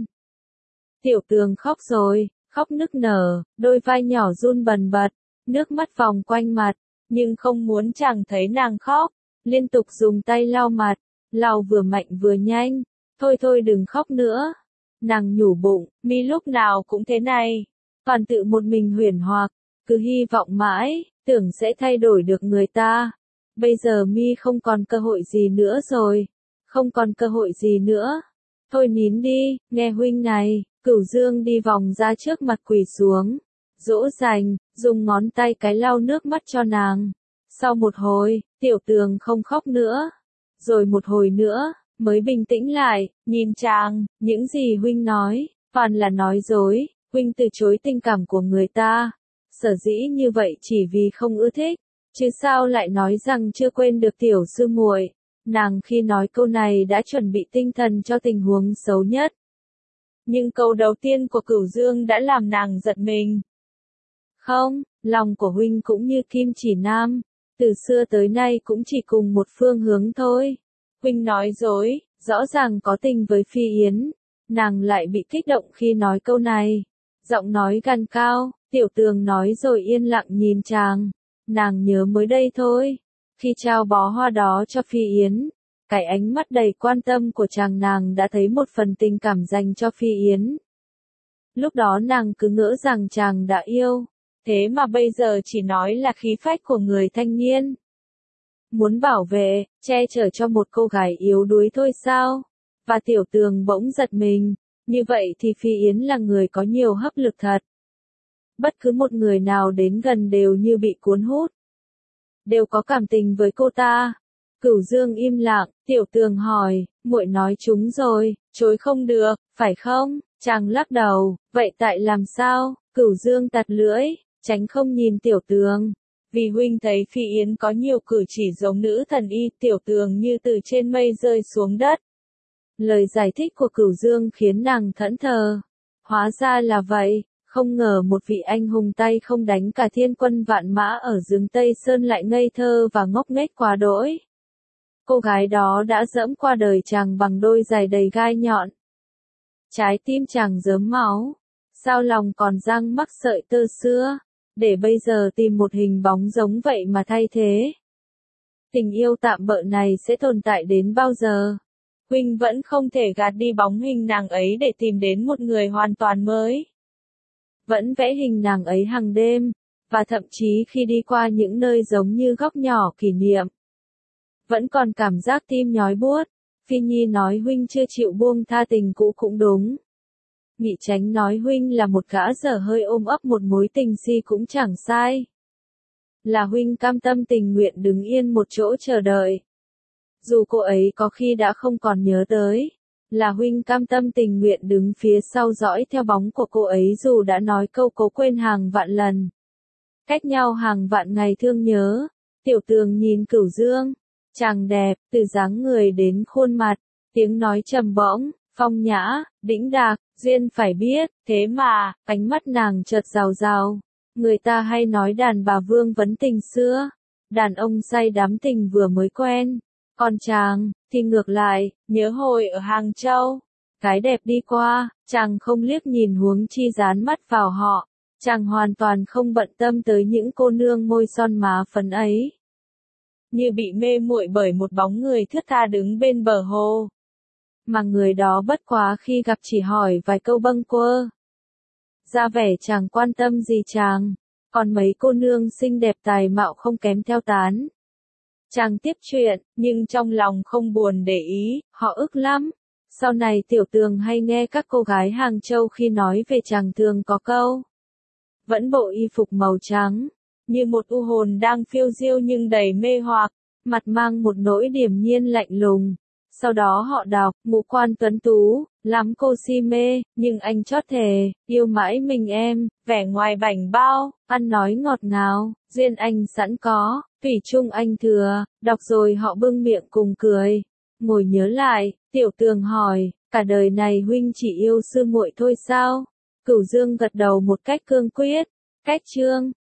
S1: Tiểu Tường khóc rồi, khóc nức nở, đôi vai nhỏ run bần bật, nước mắt vòng quanh mặt, nhưng không muốn chàng thấy nàng khóc, liên tục dùng tay lau mặt, lau vừa mạnh vừa nhanh. Thôi thôi đừng khóc nữa. Nàng nhủ bụng, mi lúc nào cũng thế này, toàn tự một mình huyễn hoặc, cứ hy vọng mãi, tưởng sẽ thay đổi được người ta. Bây giờ mi không còn cơ hội gì nữa rồi, không còn cơ hội gì nữa. Thôi nín đi, nghe huynh này. Cửu Dương đi vòng ra trước mặt quỳ xuống, dỗ dành, dùng ngón tay cái lau nước mắt cho nàng. Sau một hồi, Tiểu Tường không khóc nữa, rồi một hồi nữa, mới bình tĩnh lại, nhìn chàng, những gì huynh nói, toàn là nói dối, huynh từ chối tình cảm của người ta. Sở dĩ như vậy chỉ vì không ưa thích, chứ sao lại nói rằng chưa quên được tiểu sư muội. Nàng khi nói câu này đã chuẩn bị tinh thần cho tình huống xấu nhất. Nhưng câu đầu tiên của Cửu Dương đã làm nàng giật mình. Không, lòng của huynh cũng như Kim Chỉ Nam, từ xưa tới nay cũng chỉ cùng một phương hướng thôi. Huynh nói dối, rõ ràng có tình với Phi Yến. Nàng lại bị kích động khi nói câu này. Giọng nói gằn cao, Tiểu Tường nói rồi yên lặng nhìn chàng. Nàng nhớ mới đây thôi. Khi trao bó hoa đó cho Phi Yến, cái ánh mắt đầy quan tâm của chàng nàng đã thấy một phần tình cảm dành cho Phi Yến. Lúc đó nàng cứ ngỡ rằng chàng đã yêu, thế mà bây giờ chỉ nói là khí phách của người thanh niên. Muốn bảo vệ, che chở cho một cô gái yếu đuối thôi sao? Và Tiểu Tường bỗng giật mình, như vậy thì Phi Yến là người có nhiều hấp lực thật. Bất cứ một người nào đến gần đều như bị cuốn hút. Đều có cảm tình với cô ta. Cửu Dương im lặng, Tiểu Tường hỏi, muội nói chúng rồi, chối không được, phải không? Chàng lắc đầu, vậy tại làm sao? Cửu Dương tặc lưỡi, tránh không nhìn Tiểu Tường. Vì huynh thấy Phi Yến có nhiều cử chỉ giống nữ thần y, Tiểu Tường như từ trên mây rơi xuống đất. Lời giải thích của Cửu Dương khiến nàng thẫn thờ. Hóa ra là vậy, không ngờ một vị anh hùng tay không đánh cả thiên quân vạn mã ở Dương Tây Sơn lại ngây thơ và ngốc nghếch quá đỗi. Cô gái đó đã dẫm qua đời chàng bằng đôi giày đầy gai nhọn. Trái tim chàng rớm máu, sao lòng còn răng mắc sợi tơ xưa, để bây giờ tìm một hình bóng giống vậy mà thay thế. Tình yêu tạm bợ này sẽ tồn tại đến bao giờ? Huynh vẫn không thể gạt đi bóng hình nàng ấy để tìm đến một người hoàn toàn mới. Vẫn vẽ hình nàng ấy hàng đêm, và thậm chí khi đi qua những nơi giống như góc nhỏ kỷ niệm. Vẫn còn cảm giác tim nhói buốt. Phi Nhi nói huynh chưa chịu buông tha tình cũ cũng đúng. Nghị Chánh nói huynh là một gã dở hơi ôm ấp một mối tình si cũng chẳng sai. Là huynh cam tâm tình nguyện đứng yên một chỗ chờ đợi. Dù cô ấy có khi đã không còn nhớ tới. Là huynh cam tâm tình nguyện đứng phía sau dõi theo bóng của cô ấy dù đã nói câu cố quên hàng vạn lần. Cách nhau hàng vạn ngày thương nhớ. Tiểu Tường nhìn Cửu Dương. Chàng đẹp, từ dáng người đến khuôn mặt, tiếng nói trầm bổng, phong nhã, đĩnh đạc, duyên phải biết, thế mà, ánh mắt nàng chợt rào rào. Người ta hay nói đàn bà vương vấn tình xưa, đàn ông say đắm tình vừa mới quen, còn chàng, thì ngược lại, nhớ hồi ở Hàng Châu. Cái đẹp đi qua, chàng không liếc nhìn huống chi dán mắt vào họ, chàng hoàn toàn không bận tâm tới những cô nương môi son má phấn ấy. Như bị mê muội bởi một bóng người thướt tha đứng bên bờ hồ. Mà người đó bất quá khi gặp chỉ hỏi vài câu bâng quơ. Ra vẻ chàng quan tâm gì chàng, còn mấy cô nương xinh đẹp tài mạo không kém theo tán. Chàng tiếp chuyện, nhưng trong lòng không buồn để ý, họ ức lắm. Sau này Tiểu Tường hay nghe các cô gái Hàng Châu khi nói về chàng thường có câu. Vẫn bộ y phục màu trắng. Như một u hồn đang phiêu diêu nhưng đầy mê hoặc, mặt mang một nỗi điềm nhiên lạnh lùng. Sau đó họ đọc, ngũ quan tuấn tú, lắm cô si mê, nhưng anh chót thề, yêu mãi mình em, vẻ ngoài bảnh bao, ăn nói ngọt ngào, duyên anh sẵn có, thủy chung anh thừa, đọc rồi họ bưng miệng cùng cười. Ngồi nhớ lại, Tiểu Tường hỏi, cả đời này huynh chỉ yêu sư muội thôi sao? Cửu Dương gật đầu một cách cương quyết, cách chương.